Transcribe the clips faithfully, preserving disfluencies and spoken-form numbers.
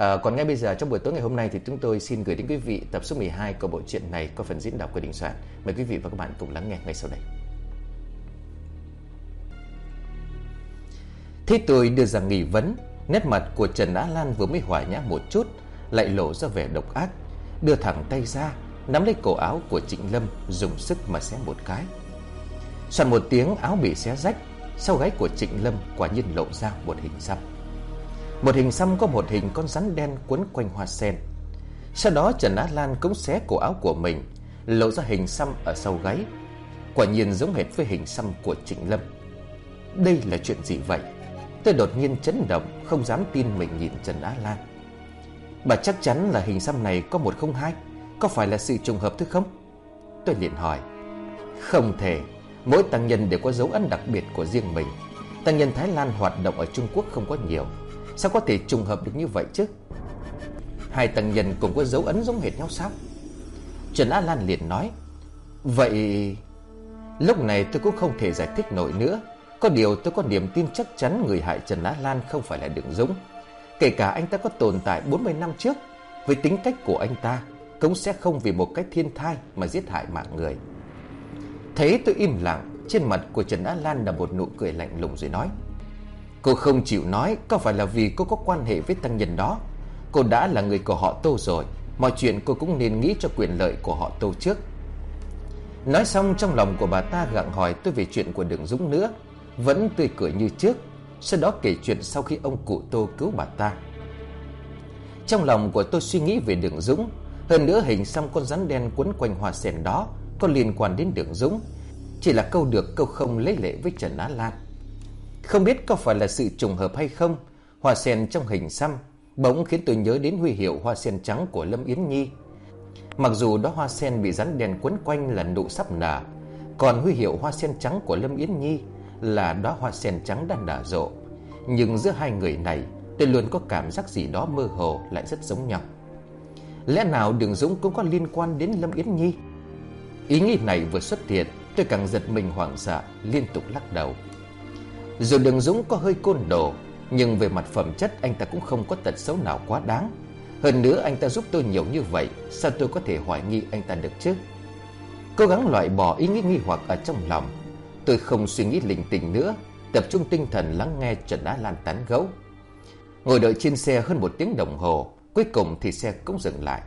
À, còn ngay bây giờ trong buổi tối ngày hôm nay thì chúng tôi xin gửi đến quý vị tập số mười hai của bộ truyện này có phần diễn đọc của Đình Soạn. Mời quý vị và các bạn cùng lắng nghe ngay sau đây. Thế tôi đưa ra nghi vấn, nét mặt của Trần Á Lan vừa mới hòa nhã một chút lại lộ ra vẻ độc ác, đưa thẳng tay ra nắm lấy cổ áo của Trịnh Lâm, dùng sức mà xé một cái. Soàn một tiếng, áo bị xé rách. Sau gáy của Trịnh Lâm quả nhiên lộ ra một hình xăm. Một hình xăm có một hình con rắn đen quấn quanh hoa sen. Sau đó Trần Á Lan cũng xé cổ áo của mình, lộ ra hình xăm ở sau gáy. Quả nhiên giống hệt với hình xăm của Trịnh Lâm. Đây là chuyện gì vậy? Tôi đột nhiên chấn động, không dám tin mình nhìn Trần Á Lan. Bà chắc chắn là hình xăm này có một không hai, có phải là sự trùng hợp thôi không? Tôi liền hỏi. Không thể, mỗi tăng nhân đều có dấu ấn đặc biệt của riêng mình. Tăng nhân Thái Lan hoạt động ở Trung Quốc không có nhiều, sao có thể trùng hợp được như vậy chứ? Hai tăng nhân cùng có dấu ấn giống hệt nhau sao? Trần Á Lan liền nói. Vậy... Lúc này tôi cũng không thể giải thích nổi nữa. Có điều tôi có niềm tin chắc chắn người hại Trần Á Lan không phải là Đường Dũng. Kể cả anh ta có tồn tại bốn mươi năm trước, với tính cách của anh ta cũng sẽ không vì một cái thiên thai mà giết hại mạng người. Thấy tôi im lặng, trên mặt của Trần Á Lan là một nụ cười lạnh lùng rồi nói. Cô không chịu nói có phải là vì cô có quan hệ với tăng nhân đó. Cô đã là người của họ Tô rồi, mọi chuyện cô cũng nên nghĩ cho quyền lợi của họ Tô trước. Nói xong, trong lòng của bà ta gặng hỏi tôi về chuyện của Đường Dũng nữa, vẫn tươi cười như trước. Sau đó kể chuyện sau khi ông cụ Tô cứu bà ta. Trong lòng của tôi suy nghĩ về Đường Dũng. Hơn nữa hình xăm con rắn đen quấn quanh hoa sen đó có liên quan đến Đường Dũng, chỉ là câu được câu không lấy lệ với Trần Á Lan. Không biết có phải là sự trùng hợp hay không, hoa sen trong hình xăm bỗng khiến tôi nhớ đến huy hiệu hoa sen trắng của Lâm Yến Nhi. Mặc dù đó hoa sen bị rắn đen quấn quanh là nụ sắp nở, còn huy hiệu hoa sen trắng của Lâm Yến Nhi là đóa hoa sen trắng đang nở rộ. Nhưng giữa hai người này tôi luôn có cảm giác gì đó mơ hồ lại rất giống nhau. Lẽ nào Đường Dũng cũng có liên quan đến Lâm Yến Nhi? Ý nghĩ này vừa xuất hiện, tôi càng giật mình hoảng sợ, liên tục lắc đầu. Dù Đường Dũng có hơi côn đồ, nhưng về mặt phẩm chất anh ta cũng không có tật xấu nào quá đáng. Hơn nữa anh ta giúp tôi nhiều như vậy, sao tôi có thể hoài nghi anh ta được chứ? Cố gắng loại bỏ ý nghĩ nghi hoặc ở trong lòng, tôi không suy nghĩ linh tinh nữa, tập trung tinh thần lắng nghe Trần Á Lan tán gẫu. Ngồi đợi trên xe hơn một tiếng đồng hồ, cuối cùng thì xe cũng dừng lại.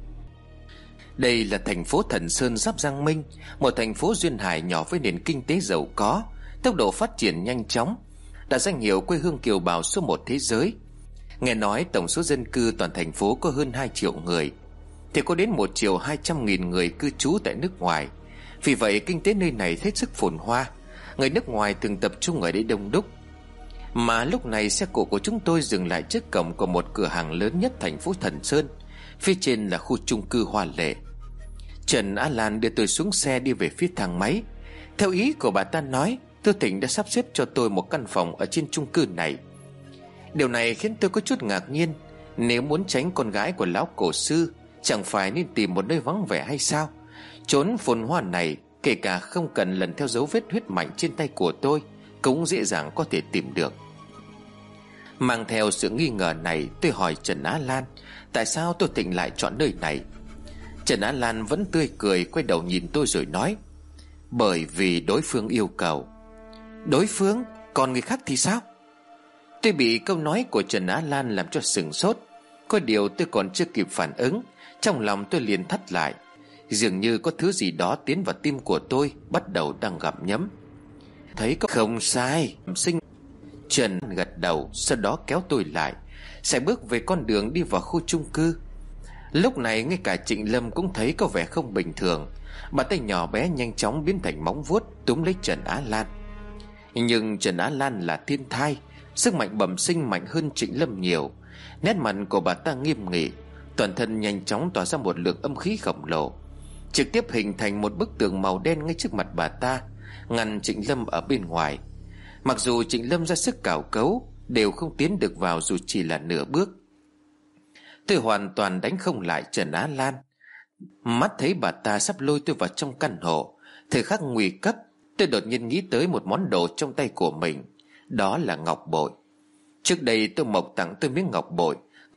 Đây là thành phố Thần Sơn giáp Giang Minh, một thành phố duyên hải nhỏ với nền kinh tế giàu có, tốc độ phát triển nhanh chóng, đạt danh hiệu quê hương kiều bào số một thế giới. Nghe nói tổng số dân cư toàn thành phố có hơn hai triệu người, thì có đến một triệu hai trăm nghìn người cư trú tại nước ngoài. Vì vậy kinh tế nơi này hết sức phồn hoa, người nước ngoài thường tập trung ở đây đông đúc. Mà lúc này xe cộ của chúng tôi dừng lại trước cổng của một cửa hàng lớn nhất thành phố Thần Sơn. Phía trên là khu chung cư hoa lệ. Trần Á Lan đưa tôi xuống xe đi về phía thang máy. Theo ý của bà ta nói, Tư Thịnh đã sắp xếp cho tôi một căn phòng ở trên chung cư này. Điều này khiến tôi có chút ngạc nhiên. Nếu muốn tránh con gái của lão cổ sư, chẳng phải nên tìm một nơi vắng vẻ hay sao? Chốn phồn hoa này, kể cả không cần lần theo dấu vết huyết mạch trên tay của tôi, cũng dễ dàng có thể tìm được. Mang theo sự nghi ngờ này, tôi hỏi Trần Á Lan tại sao Tô Thịnh lại chọn nơi này. Trần Á Lan vẫn tươi cười, quay đầu nhìn tôi rồi nói. Bởi vì đối phương yêu cầu. Đối phương? Còn người khác thì sao? Tôi bị câu nói của Trần Á Lan làm cho sửng sốt. Có điều tôi còn chưa kịp phản ứng, trong lòng tôi liền thắt lại. Dường như có thứ gì đó tiến vào tim của tôi, bắt đầu đang gặm nhấm. Thấy có không sai sinh. Trần gật đầu, sau đó kéo tôi lại, sẽ bước về con đường đi vào khu chung cư. Lúc này ngay cả Trịnh Lâm cũng thấy có vẻ không bình thường. Bàn tay nhỏ bé nhanh chóng biến thành móng vuốt túm lấy Trần Á Lan. Nhưng Trần Á Lan là thiên thai, sức mạnh bẩm sinh mạnh hơn Trịnh Lâm nhiều. Nét mặt của bà ta nghiêm nghị, toàn thân nhanh chóng tỏa ra một lượng âm khí khổng lồ, trực tiếp hình thành một bức tường màu đen ngay trước mặt bà ta, ngăn Trịnh Lâm ở bên ngoài. Mặc dù Trịnh Lâm ra sức cào cấu, đều không tiến được vào dù chỉ là nửa bước. Tôi hoàn toàn đánh không lại Trần Á Lan. Mắt thấy bà ta sắp lôi tôi vào trong căn hộ, thời khắc nguy cấp, tôi đột nhiên nghĩ tới một món đồ trong tay của mình. Đó là ngọc bội. Trước đây tôi mộc tặng tôi miếng ngọc bội,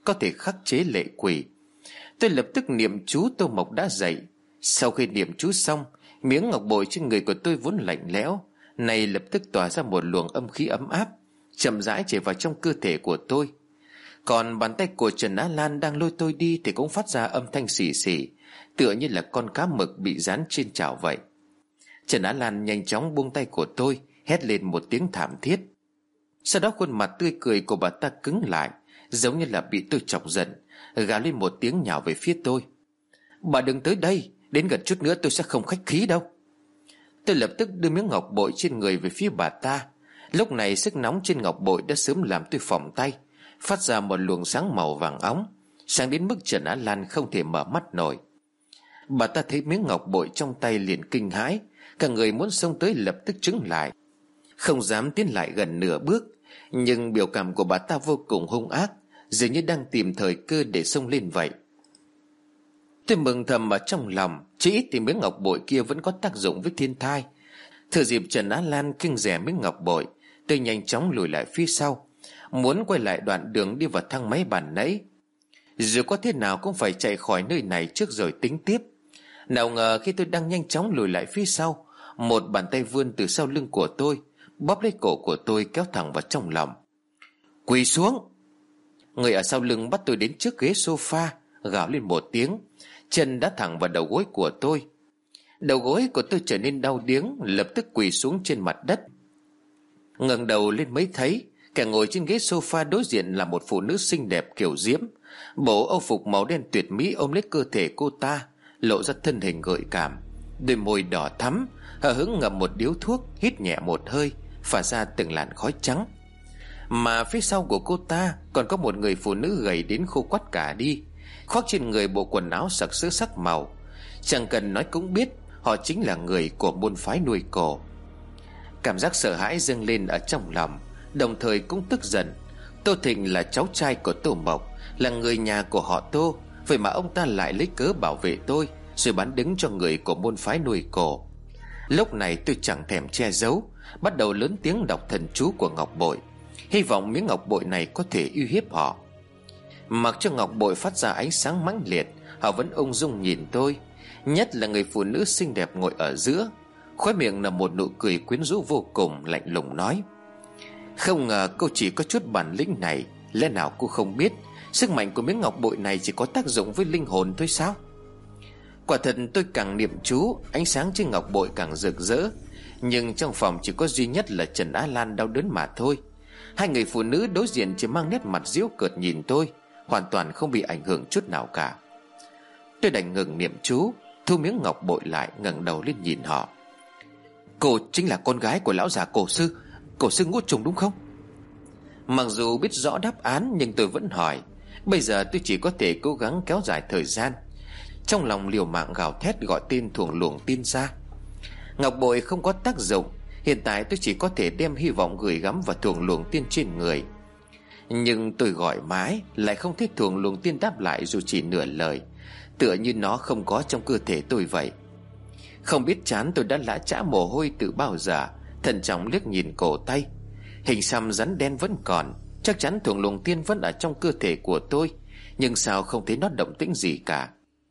có thể khắc chế lệ quỷ. Tôi lập tức niệm chú Tô Mộc đã dậy. Sau khi niệm chú xong, miếng ngọc bội trên người của tôi vốn lạnh lẽo, này lập tức tỏa ra một luồng âm khí ấm áp, chậm rãi chảy vào trong cơ thể của tôi. Còn bàn tay của Trần Á Lan đang lôi tôi đi thì cũng phát ra âm thanh xì xì, tựa như là con cá mực bị dán trên chảo vậy. Trần Á Lan nhanh chóng buông tay của tôi, hét lên một tiếng thảm thiết. Sau đó khuôn mặt tươi cười của bà ta cứng lại, giống như là bị tôi chọc giận, gào lên một tiếng nhào về phía tôi. Bà đừng tới đây, đến gần chút nữa tôi sẽ không khách khí đâu. Tôi lập tức đưa miếng ngọc bội trên người về phía bà ta. Lúc này sức nóng trên ngọc bội đã sớm làm tôi phỏng tay, phát ra một luồng sáng màu vàng óng, sáng đến mức Trần Á Lan không thể mở mắt nổi. Bà ta thấy miếng ngọc bội trong tay liền kinh hãi, cả người muốn xông tới lập tức trứng lại, không dám tiến lại gần nửa bước. Nhưng biểu cảm của bà ta vô cùng hung ác, dường như đang tìm thời cơ để xông lên vậy. Tôi mừng thầm ở trong lòng, chỉ ít thì miếng ngọc bội kia vẫn có tác dụng với thiên thai. Thừa dịp Trần Á Lan kinh rẻ miếng ngọc bội, tôi nhanh chóng lùi lại phía sau, muốn quay lại đoạn đường đi vào thang máy bàn nãy. Dù có thế nào cũng phải chạy khỏi nơi này trước rồi tính tiếp. Nào ngờ khi tôi đang nhanh chóng lùi lại phía sau, một bàn tay vươn từ sau lưng của tôi, bóp lấy cổ của tôi kéo thẳng vào trong lòng. Quỳ xuống! Người ở sau lưng bắt tôi đến trước ghế sofa, gào lên một tiếng, chân đá thẳng vào đầu gối của tôi. Đầu gối của tôi trở nên đau điếng, lập tức quỳ xuống trên mặt đất. Ngẩng đầu lên mới thấy kẻ ngồi trên ghế sofa đối diện là một phụ nữ xinh đẹp kiểu diễm. Bộ âu phục màu đen tuyệt mỹ ôm lấy cơ thể cô ta, lộ ra thân hình gợi cảm, đôi môi đỏ thắm, hờ hững ngậm một điếu thuốc, hít nhẹ một hơi, phả ra từng làn khói trắng. Mà phía sau của cô ta còn có một người phụ nữ gầy đến khô quắt cả đi, khoác trên người bộ quần áo sặc sỡ sắc màu. Chẳng cần nói cũng biết họ chính là người của môn phái nuôi cổ. Cảm giác sợ hãi dâng lên ở trong lòng, đồng thời cũng tức giận. Tô Thịnh là cháu trai của Tô Mộc, là người nhà của họ Tô, vậy mà ông ta lại lấy cớ bảo vệ tôi, rồi bán đứng cho người của môn phái nuôi cổ. Lúc này tôi chẳng thèm che giấu, bắt đầu lớn tiếng đọc thần chú của ngọc bội, hy vọng miếng ngọc bội này có thể uy hiếp họ. Mặc cho ngọc bội phát ra ánh sáng mãnh liệt, họ vẫn ung dung nhìn tôi, nhất là người phụ nữ xinh đẹp ngồi ở giữa, khóe miệng là một nụ cười quyến rũ vô cùng, lạnh lùng nói: Không ngờ cô chỉ có chút bản lĩnh này, lẽ nào cô không biết sức mạnh của miếng ngọc bội này chỉ có tác dụng với linh hồn thôi sao? Quả thật tôi càng niệm chú, ánh sáng trên ngọc bội càng rực rỡ, nhưng trong phòng chỉ có duy nhất là Trần Á Lan đau đớn mà thôi. Hai người phụ nữ đối diện chỉ mang nét mặt giễu cợt nhìn tôi, hoàn toàn không bị ảnh hưởng chút nào cả. Tôi đành ngừng niệm chú, thu miếng ngọc bội lại, ngẩng đầu lên nhìn họ. Cô chính là con gái của lão già cổ sư, cổ sư Ngũ Trùng đúng không? Mặc dù biết rõ đáp án nhưng tôi vẫn hỏi. Bây giờ tôi chỉ có thể cố gắng kéo dài thời gian. Trong lòng liều mạng gào thét gọi tên thuồng luồng tiên ra. Ngọc bội không có tác dụng, hiện tại tôi chỉ có thể đem hy vọng gửi gắm vào thuồng luồng tiên trên người. Nhưng tôi gọi mãi lại không thấy thuồng luồng tiên đáp lại dù chỉ nửa lời, tựa như nó không có trong cơ thể tôi vậy. Không biết chán tôi đã lã chã mồ hôi từ bao giờ, thận trọng liếc nhìn cổ tay. Hình xăm rắn đen vẫn còn, chắc chắn thuồng luồng tiên vẫn ở trong cơ thể của tôi, nhưng sao không thấy nó động tĩnh gì cả.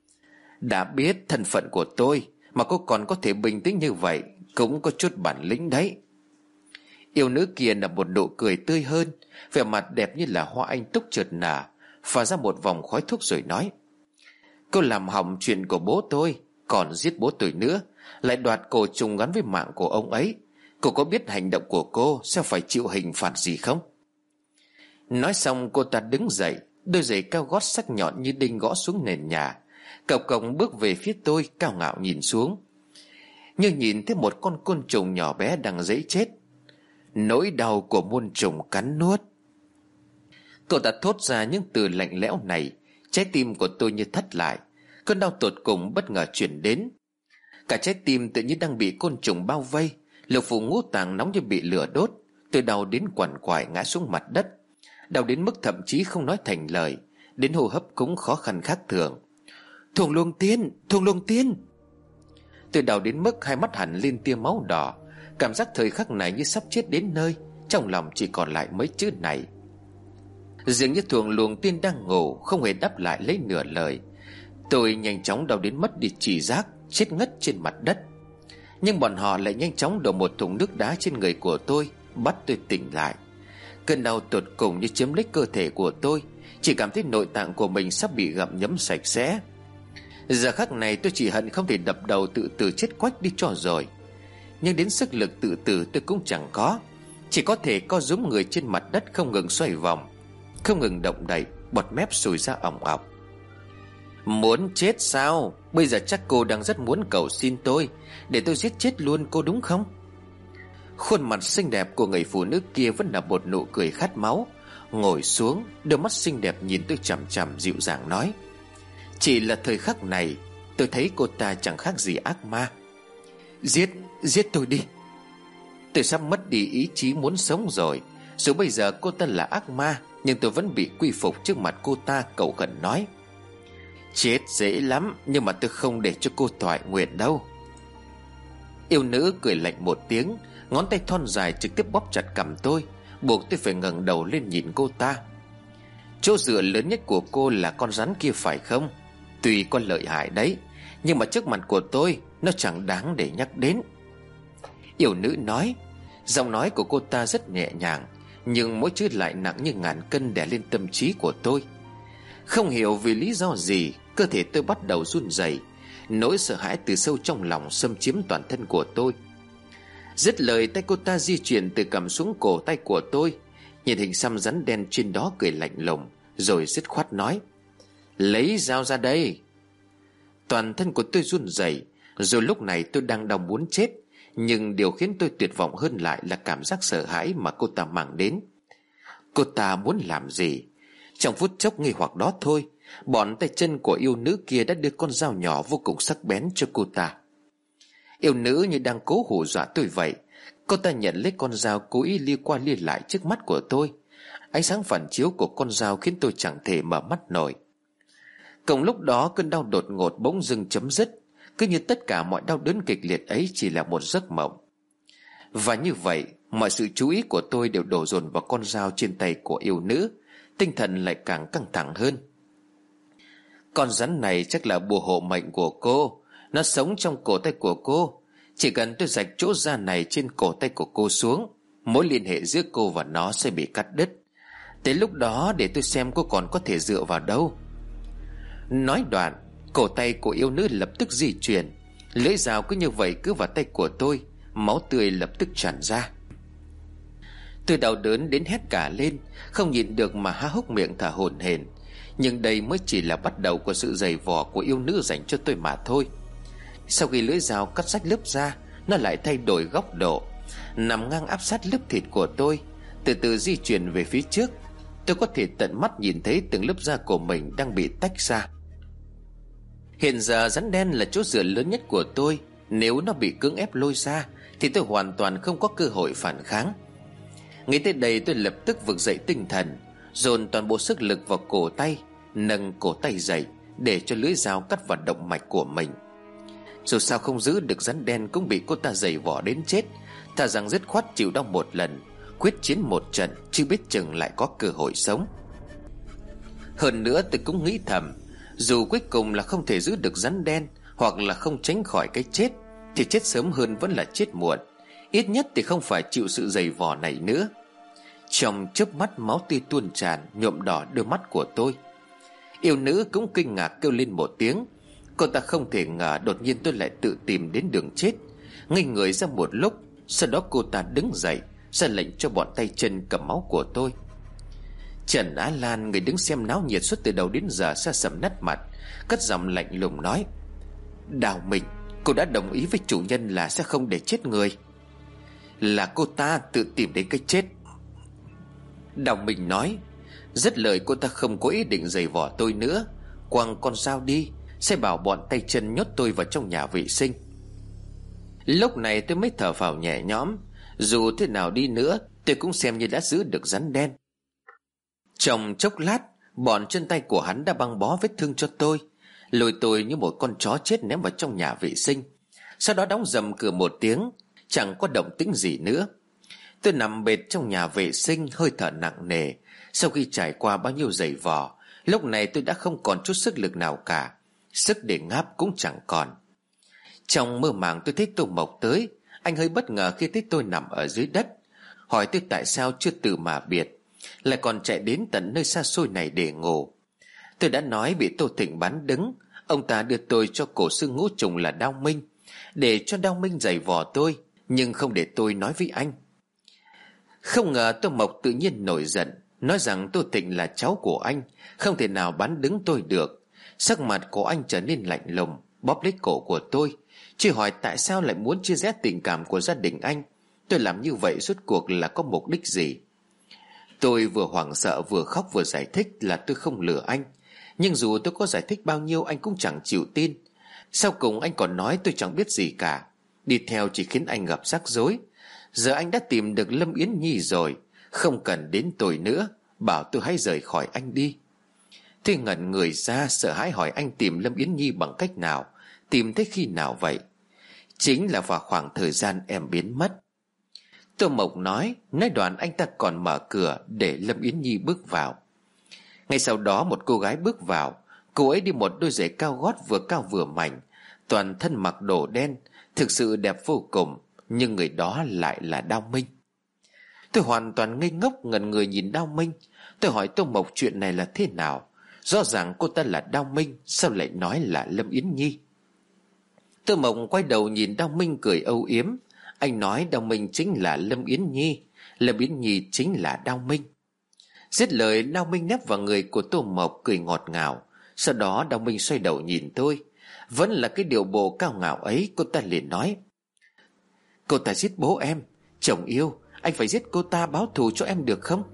Đã biết thân phận của tôi mà cô còn có thể bình tĩnh như vậy, cũng có chút bản lĩnh đấy. Yêu nữ kia là một nụ cười tươi hơn, vẻ mặt đẹp như là hoa anh túc chợt nở, phả ra một vòng khói thuốc rồi nói: Cô làm hỏng chuyện của bố tôi, còn giết bố tôi nữa, lại đoạt cổ trùng gắn với mạng của ông ấy. Cô có biết hành động của cô sẽ phải chịu hình phạt gì không? Nói xong cô ta đứng dậy, đôi giày cao gót sắc nhọn như đinh gõ xuống nền nhà, cộc cộc bước về phía tôi, cao ngạo nhìn xuống, như nhìn thấy một con côn trùng nhỏ bé đang dãy chết. Nỗi đau của muôn trùng cắn nuốt. Cô ta thốt ra những từ lạnh lẽo này, trái tim của tôi như thắt lại. Cơn đau tột cùng bất ngờ chuyển đến, cả trái tim tự như đang bị côn trùng bao vây. Lục phủ ngũ tạng nóng như bị lửa đốt. Tôi đau đến quằn quại ngã xuống mặt đất, đau đến mức thậm chí không nói thành lời, đến hô hấp cũng khó khăn khác thường. Thuồng luồng tiên, thuồng luồng tiên. Tôi đau đến mức hai mắt hẳn lên tia máu đỏ, cảm giác thời khắc này như sắp chết đến nơi. Trong lòng chỉ còn lại mấy chữ này: Dường như thuồng luồng tiên đang ngủ, không hề đáp lại lấy nửa lời. Tôi nhanh chóng đau đến mất đi trí giác, chết ngất trên mặt đất. Nhưng bọn họ lại nhanh chóng đổ một thùng nước đá trên người của tôi, bắt tôi tỉnh lại. Cơn đau tột cùng như chiếm lấy cơ thể của tôi, chỉ cảm thấy nội tạng của mình sắp bị gặm nhấm sạch sẽ. Giờ khắc này tôi chỉ hận không thể đập đầu tự tử chết quách đi cho rồi. Nhưng đến sức lực tự tử tôi cũng chẳng có, chỉ có thể co rúm người trên mặt đất không ngừng xoay vòng, không ngừng động đậy, bọt mép sùi ra ỏng ọc. Muốn chết sao? Bây giờ chắc cô đang rất muốn cầu xin tôi để tôi giết chết luôn cô đúng không? Khuôn mặt xinh đẹp của người phụ nữ kia vẫn là một nụ cười khát máu. Ngồi xuống, đôi mắt xinh đẹp nhìn tôi chằm chằm, dịu dàng nói: chỉ là thời khắc này tôi thấy cô ta chẳng khác gì ác ma. Giết, giết tôi đi. Tôi sắp mất đi ý chí muốn sống rồi. Dù bây giờ cô ta là ác ma, nhưng tôi vẫn bị quy phục trước mặt cô ta, cầu khẩn nói: chết dễ lắm, nhưng mà tôi không để cho cô toại nguyện đâu. Yêu nữ cười lạnh một tiếng, ngón tay thon dài trực tiếp bóp chặt cằm tôi, buộc tôi phải ngẩng đầu lên nhìn cô ta. Chỗ dựa lớn nhất của cô là con rắn kia phải không? Tuy có lợi hại đấy, nhưng mà trước mặt của tôi nó chẳng đáng để nhắc đến. Yêu nữ nói. Giọng nói của cô ta rất nhẹ nhàng, nhưng mỗi chữ lại nặng như ngàn cân đè lên tâm trí của tôi. Không hiểu vì lý do gì, cơ thể tôi bắt đầu run rẩy, nỗi sợ hãi từ sâu trong lòng xâm chiếm toàn thân của tôi. Dứt lời, tay cô ta di chuyển từ cằm xuống cổ tay của tôi, nhìn hình xăm rắn đen trên đó, cười lạnh lùng, rồi dứt khoát nói: lấy dao ra đây. Toàn thân của tôi run rẩy. Rồi lúc này tôi đang đau muốn chết, nhưng điều khiến tôi tuyệt vọng hơn lại là cảm giác sợ hãi mà cô ta mang đến. Cô ta muốn làm gì? Trong phút chốc nghi hoặc đó thôi, bọn tay chân của yêu nữ kia đã đưa con dao nhỏ vô cùng sắc bén cho cô ta. Yêu nữ như đang cố hù dọa tôi vậy. Cô ta nhận lấy con dao, cố ý lia qua lia lại trước mắt của tôi. Ánh sáng phản chiếu của con dao khiến tôi chẳng thể mở mắt nổi. Cùng lúc đó, cơn đau đột ngột bỗng dưng chấm dứt, cứ như tất cả mọi đau đớn kịch liệt ấy chỉ là một giấc mộng. Và như vậy, mọi sự chú ý của tôi đều đổ dồn vào con dao trên tay của yêu nữ. Tinh thần lại càng căng thẳng hơn. Con rắn này chắc là bùa hộ mệnh của cô. Nó sống trong cổ tay của cô. Chỉ cần tôi rạch chỗ da này trên cổ tay của cô xuống, mối liên hệ giữa cô và nó sẽ bị cắt đứt. Tới lúc đó để tôi xem cô còn có thể dựa vào đâu. Nói đoạn, cổ tay của yêu nữ lập tức di chuyển. Lưỡi dao cứ như vậy cứ vào tay của tôi. Máu tươi lập tức tràn ra. Tôi đau đớn đến hét cả lên, không nhịn được mà há hốc miệng thở hổn hển. Nhưng đây mới chỉ là bắt đầu của sự giày vò của yêu nữ dành cho tôi mà thôi. Sau khi lưỡi dao cắt rách lớp da, nó lại thay đổi góc độ, nằm ngang áp sát lớp thịt của tôi, từ từ di chuyển về phía trước. Tôi có thể tận mắt nhìn thấy từng lớp da của mình đang bị tách ra. Hiện giờ rắn đen là chỗ dựa lớn nhất của tôi. Nếu nó bị cưỡng ép lôi ra thì tôi hoàn toàn không có cơ hội phản kháng. Nghĩ tới đây, tôi lập tức vực dậy tinh thần, dồn toàn bộ sức lực vào cổ tay, nâng cổ tay dậy để cho lưỡi dao cắt vào động mạch của mình. Dù sao không giữ được rắn đen cũng bị cô ta giày vò đến chết, thà rằng dứt khoát chịu đau một lần, quyết chiến một trận, chứ biết chừng lại có cơ hội sống. Hơn nữa tôi cũng nghĩ thầm, dù cuối cùng là không thể giữ được rắn đen, hoặc là không tránh khỏi cái chết, thì chết sớm hơn vẫn là chết muộn. Ít nhất thì không phải chịu sự giày vò này nữa. Trong chớp mắt, máu tươi tuôn tràn, nhuộm đỏ đôi mắt của tôi. Yêu nữ cũng kinh ngạc kêu lên một tiếng. Cô ta không thể ngờ đột nhiên tôi lại tự tìm đến đường chết. Ngây người ra một lúc, sau đó cô ta đứng dậy, ra lệnh cho bọn tay chân cầm máu của tôi. Trần Á Lan, người đứng xem náo nhiệt suốt từ đầu đến giờ, sa sầm nét mặt, cất giọng lạnh lùng nói: Đào Minh, cô đã đồng ý với chủ nhân là sẽ không để chết người. Là cô ta tự tìm đến cái chết. Đào Minh nói. Dứt lời, cô ta không có ý định giày vò tôi nữa, quăng con dao đi, sẽ bảo bọn tay chân nhốt tôi vào trong nhà vệ sinh. Lúc này tôi mới thở phào nhẹ nhõm. Dù thế nào đi nữa, tôi cũng xem như đã giữ được rắn đen. Trong chốc lát, bọn chân tay của hắn đã băng bó vết thương cho tôi, lôi tôi như một con chó chết ném vào trong nhà vệ sinh. Sau đó đóng rầm cửa một tiếng, chẳng có động tĩnh gì nữa. Tôi nằm bệt trong nhà vệ sinh, hơi thở nặng nề, Sau khi trải qua bao nhiêu giày vò, lúc này tôi đã không còn chút sức lực nào cả. Sức để ngáp cũng chẳng còn. Trong mơ màng tôi thấy Tô Mộc tới. Anh hơi bất ngờ khi thấy tôi nằm ở dưới đất, hỏi tôi tại sao chưa từ mà biệt, lại còn chạy đến tận nơi xa xôi này để ngủ. Tôi đã nói bị Tô Thịnh bắn đứng. Ông ta đưa tôi cho cổ sư ngũ trùng là Đao Minh, để cho Đao Minh giày vò tôi, nhưng không để tôi nói với anh. Không ngờ Tô Mộc tự nhiên nổi giận, nói rằng Tô Thịnh là cháu của anh, không thể nào bắn đứng tôi được. Sắc mặt của anh trở nên lạnh lùng, bóp lấy cổ của tôi, chỉ hỏi tại sao lại muốn chia rẽ tình cảm của gia đình anh. Tôi làm như vậy rốt cuộc là có mục đích gì? Tôi vừa hoảng sợ vừa khóc vừa giải thích là tôi không lừa anh, nhưng dù tôi có giải thích bao nhiêu anh cũng chẳng chịu tin. Sau cùng anh còn nói tôi chẳng biết gì cả, đi theo chỉ khiến anh gặp rắc rối. Giờ anh đã tìm được Lâm Yến Nhi rồi, không cần đến tôi nữa, bảo tôi hãy rời khỏi anh đi. Tôi ngẩn người ra, sợ hãi hỏi anh tìm Lâm Yến Nhi bằng cách nào, tìm tới khi nào vậy? Chính là vào khoảng thời gian em biến mất. Tô Mộc nói, nói đoạn anh ta còn mở cửa để Lâm Yến Nhi bước vào. Ngay sau đó một cô gái bước vào. Cô ấy đi một đôi giày cao gót vừa cao vừa mảnh, toàn thân mặc đồ đen, thực sự đẹp vô cùng. Nhưng người đó lại là Đao Minh. Tôi hoàn toàn ngây ngốc ngẩn người nhìn Đao Minh. Tôi hỏi Tô Mộc chuyện này là thế nào. Rõ ràng cô ta là Đao Minh, sao lại nói là Lâm Yến Nhi? Tô Mộc quay đầu nhìn Đao Minh cười âu yếm. Anh nói Đao Minh chính là Lâm Yến Nhi, Lâm Yến Nhi chính là Đao Minh. Dứt lời, Đao Minh nép vào người của Tô Mộc cười ngọt ngào. Sau đó Đao Minh xoay đầu nhìn tôi, vẫn là cái điệu bộ cao ngạo ấy. Cô ta liền nói, cô ta giết bố em, chồng yêu, anh phải giết cô ta báo thù cho em được không?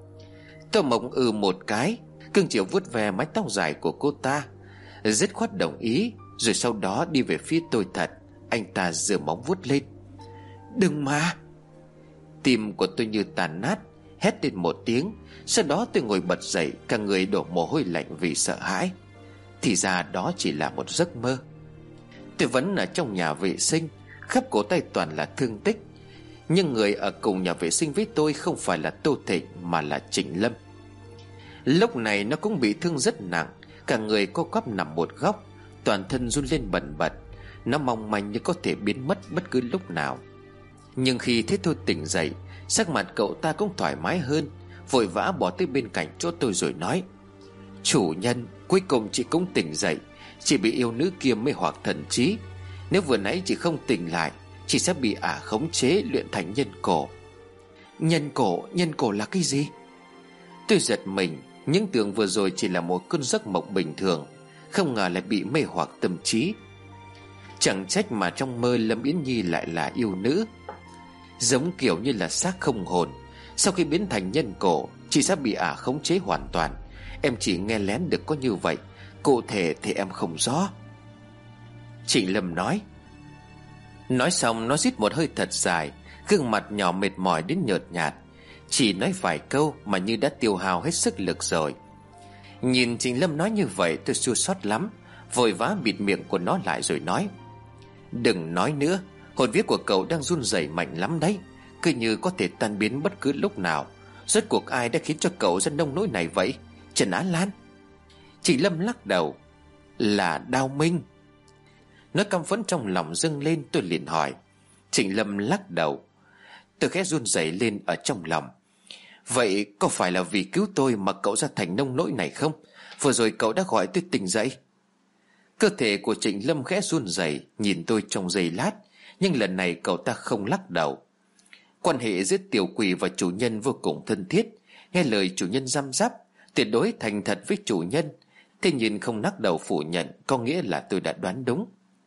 Tô Mộc ừ một cái, cưng chiều vuốt về mái tóc dài của cô ta, dứt khoát đồng ý. Rồi sau đó đi về phía tôi thật. Anh ta giơ móng vuốt lên. Đừng mà! Tim của tôi như tàn nát, hét lên một tiếng. Sau đó tôi ngồi bật dậy, cả người đổ mồ hôi lạnh vì sợ hãi. Thì ra đó chỉ là một giấc mơ. Tôi vẫn ở trong nhà vệ sinh, khắp cổ tay toàn là thương tích. Nhưng người ở cùng nhà vệ sinh với tôi không phải là Tô Thịnh mà là Trịnh Lâm. Lúc này nó cũng bị thương rất nặng, cả người co quắp nằm một góc, toàn thân run lên bần bật. Nó mong manh như có thể biến mất bất cứ lúc nào. Nhưng khi thấy tôi tỉnh dậy, sắc mặt cậu ta cũng thoải mái hơn, vội vã bỏ tới bên cạnh chỗ tôi rồi nói, chủ nhân, cuối cùng chị cũng tỉnh dậy. Chị bị yêu nữ kia mê hoặc thần trí. Nếu vừa nãy chị không tỉnh lại, chị sẽ bị ả khống chế luyện thành nhân cổ. Nhân cổ? Nhân cổ là cái gì? Tôi giật mình, những tưởng vừa rồi chỉ là một cơn giấc mộng bình thường, không ngờ lại bị mê hoặc tâm trí. Chẳng trách mà trong mơ Lâm Yến Nhi lại là yêu nữ, giống kiểu như là xác không hồn. Sau khi biến thành nhân cổ, chị sẽ bị ả khống chế hoàn toàn. Em chỉ nghe lén được có như vậy, cụ thể thì em không rõ. Trịnh Lâm nói. Nói xong nó rít một hơi thật dài, gương mặt nhỏ mệt mỏi đến nhợt nhạt. Chỉ nói vài câu mà như đã tiêu hao hết sức lực rồi. Nhìn Trịnh Lâm nói như vậy tôi chua xót lắm, vội vã bịt miệng của nó lại rồi nói, đừng nói nữa, hồn vía của cậu đang run rẩy mạnh lắm đấy, cứ như có thể tan biến bất cứ lúc nào. Rốt cuộc ai đã khiến cho cậu ra nông nỗi này vậy, Trần Á Lan? Trịnh Lâm lắc đầu. Là Đao Minh. Nói căm phẫn trong lòng dâng lên, tôi liền hỏi. Trịnh Lâm lắc đầu. Tôi khẽ run rẩy lên ở trong lòng. Vậy có phải là vì cứu tôi mà cậu ra thành nông nỗi này không? Vừa rồi cậu đã gọi tôi tỉnh dậy. Cơ thể của Trịnh Lâm khẽ run rẩy, nhìn tôi trong giây lát, nhưng lần này cậu ta không lắc đầu. Quan hệ giữa tiểu quỷ và chủ nhân vô cùng thân thiết, nghe lời chủ nhân răm rắp, tuyệt đối thành thật với chủ nhân. Thế nhưng không lắc đầu phủ nhận, có nghĩa là tôi đã đoán đúng.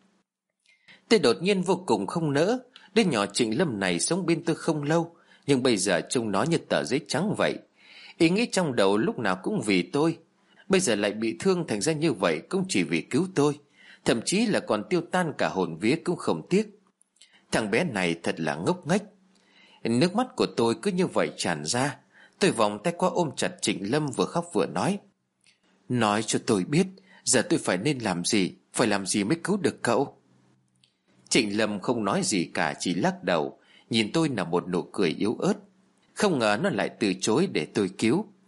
Tôi đột nhiên vô cùng không nỡ. Đứa nhỏ Trịnh Lâm này sống bên tôi không lâu, nhưng bây giờ trông nó như tờ giấy trắng vậy. Ý nghĩ trong đầu lúc nào cũng vì tôi, bây giờ lại bị thương thành ra như vậy cũng chỉ vì cứu tôi, thậm chí là còn tiêu tan cả hồn vía cũng không tiếc. Thằng bé này thật là ngốc nghếch. Nước mắt của tôi cứ như vậy tràn ra. Tôi vòng tay qua ôm chặt Trịnh Lâm, vừa khóc vừa nói. Nói cho tôi biết, giờ tôi phải nên làm gì, phải làm gì mới cứu được cậu. Trịnh Lâm không nói gì cả, chỉ lắc đầu, nhìn tôi là một nụ cười yếu ớt. Không ngờ nó lại từ chối để tôi cứu.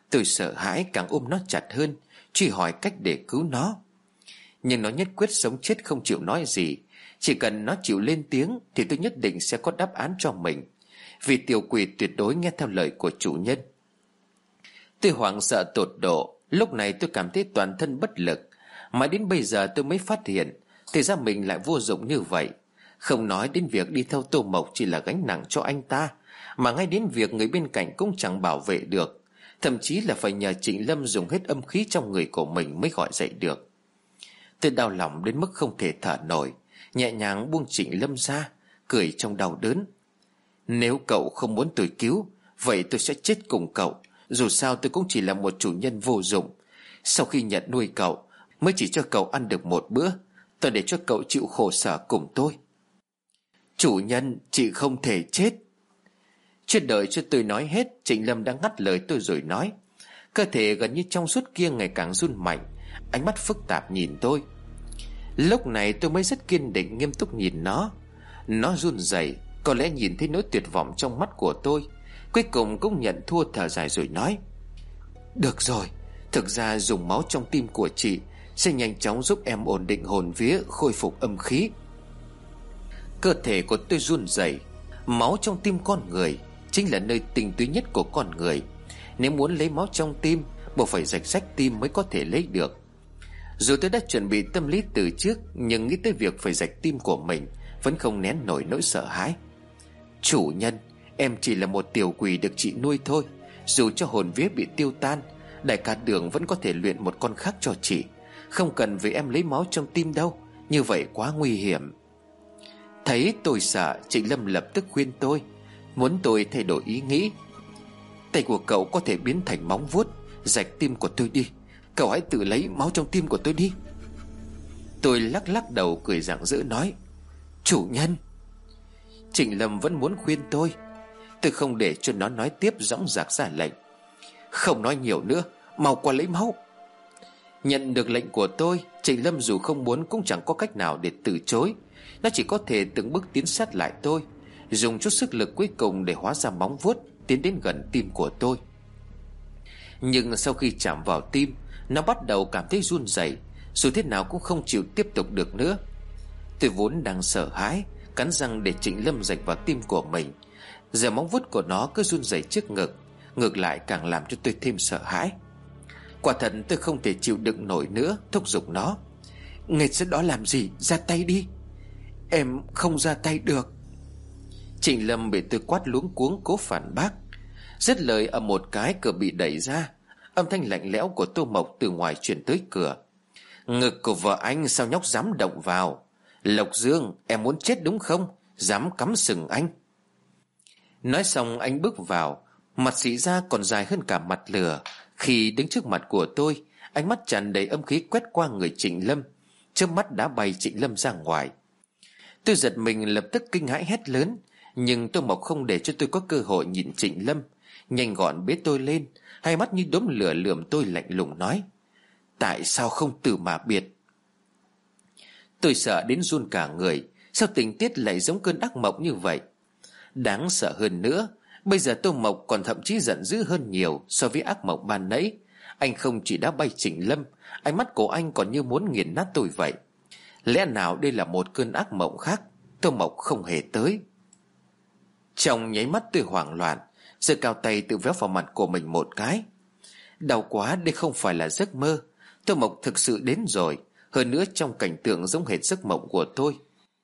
Tôi sợ hãi càng ôm nó chặt hơn, truy hỏi cách để cứu nó. Nhưng nó nhất quyết sống chết không chịu nói gì. Chỉ cần nó chịu lên tiếng thì tôi nhất định sẽ có đáp án cho mình, vì tiểu quỷ tuyệt đối nghe theo lời của chủ nhân. Tôi hoảng sợ tột độ. Lúc này tôi cảm thấy toàn thân bất lực. Mà đến bây giờ tôi mới phát hiện thì ra mình lại vô dụng như vậy. Không nói đến việc đi theo Tô Mộc chỉ là gánh nặng cho anh ta, mà ngay đến việc người bên cạnh cũng chẳng bảo vệ được. Thậm chí là phải nhờ Trịnh Lâm dùng hết âm khí trong người của mình mới gọi dậy được. Tôi đau lòng đến mức không thể thở nổi, nhẹ nhàng buông Trịnh Lâm ra, cười trong đau đớn. Nếu cậu không muốn tôi cứu, vậy tôi sẽ chết cùng cậu. Dù sao tôi cũng chỉ là một chủ nhân vô dụng. Sau khi nhận nuôi cậu, mới chỉ cho cậu ăn được một bữa. Tôi để cho cậu chịu khổ sở cùng tôi. Chủ nhân, chị không thể chết. Chưa đợi cho tôi nói hết, Trịnh Lâm đã ngắt lời tôi rồi nói. Cơ thể gần như trong suốt kia ngày càng run mạnh, ánh mắt phức tạp nhìn tôi. Lúc này tôi mới rất kiên định nghiêm túc nhìn nó. Nó run rẩy, có lẽ nhìn thấy nỗi tuyệt vọng trong mắt của tôi. Cuối cùng cũng nhận thua, thở dài rồi nói. Được rồi, thực ra dùng máu trong tim của chị sẽ nhanh chóng giúp em ổn định hồn vía, khôi phục âm khí. Cơ thể của tôi run rẩy. Máu trong tim con người chính là nơi tinh túy nhất của con người. Nếu muốn lấy máu trong tim, buộc phải rạch rách tim mới có thể lấy được. Dù tôi đã chuẩn bị tâm lý từ trước, nhưng nghĩ tới việc phải rạch tim của mình vẫn không nén nổi nỗi sợ hãi. Chủ nhân, em chỉ là một tiểu quỷ được chị nuôi thôi. Dù cho hồn vía bị tiêu tan, đại ca Đường vẫn có thể luyện một con khác cho chị. Không cần vì em lấy máu trong tim đâu, như vậy quá nguy hiểm. Thấy tôi sợ, Trịnh Lâm lập tức khuyên tôi, muốn tôi thay đổi ý nghĩ. Tay của cậu có thể biến thành móng vuốt, rạch tim của tôi đi. Cậu hãy tự lấy máu trong tim của tôi đi. Tôi lắc lắc đầu cười rạng rỡ nói, chủ nhân. Trịnh Lâm vẫn muốn khuyên tôi. Tôi không để cho nó nói tiếp, dõng dạc ra lệnh. Không nói nhiều nữa, mau qua lấy máu. Nhận được lệnh của tôi, Trịnh Lâm dù không muốn cũng chẳng có cách nào để từ chối. Nó chỉ có thể từng bước tiến sát lại tôi, dùng chút sức lực cuối cùng để hóa ra móng vuốt, tiến đến gần tim của tôi. Nhưng sau khi chạm vào tim, nó bắt đầu cảm thấy run rẩy, dù thế nào cũng không chịu tiếp tục được nữa. Tôi vốn đang sợ hãi, cắn răng để Trịnh Lâm rạch vào tim của mình. Giờ móng vuốt của nó cứ run rẩy trước ngực, ngược lại càng làm cho tôi thêm sợ hãi. Quả thật tôi không thể chịu đựng nổi nữa, thúc giục nó. Nghịch ra đó làm gì, ra tay đi. Em không ra tay được. Trịnh Lâm bị tôi quát luống cuống cố phản bác. Dứt lời, ở một cái cửa bị đẩy ra. Âm thanh lạnh lẽo của Tô Mộc từ ngoài truyền tới cửa. Ngực của vợ anh sao nhóc dám động vào? Lộc Dương, em muốn chết đúng không? Dám cắm sừng anh. Nói xong anh bước vào, mặt xị ra còn dài hơn cả mặt lửa. Khi đứng trước mặt của tôi, ánh mắt tràn đầy âm khí quét qua người Trịnh Lâm, chớp mắt đã bay Trịnh Lâm ra ngoài. Tôi giật mình, lập tức kinh hãi hét lớn. Nhưng Tô Mộc không để cho tôi có cơ hội nhìn Trịnh Lâm, nhanh gọn bế tôi lên, hai mắt như đốm lửa lườm tôi lạnh lùng nói, tại sao không từ mà biệt? Tôi sợ đến run cả người. Sao tình tiết lại giống cơn ác mộng như vậy? Đáng sợ hơn nữa, bây giờ Tô Mộc còn thậm chí giận dữ hơn nhiều so với ác mộng ban nãy. Anh không chỉ đã bay Trịnh Lâm, ánh mắt của anh còn như muốn nghiền nát tôi vậy. Lẽ nào đây là một cơn ác mộng khác? Tô Mộc không hề tới. Trong nháy mắt tôi hoảng loạn, giơ cao tay tự véo vào mặt của mình một cái. Đau quá, đây không phải là giấc mơ. Tô Mộc thực sự đến rồi, hơn nữa trong cảnh tượng giống hệt giấc mộng của tôi.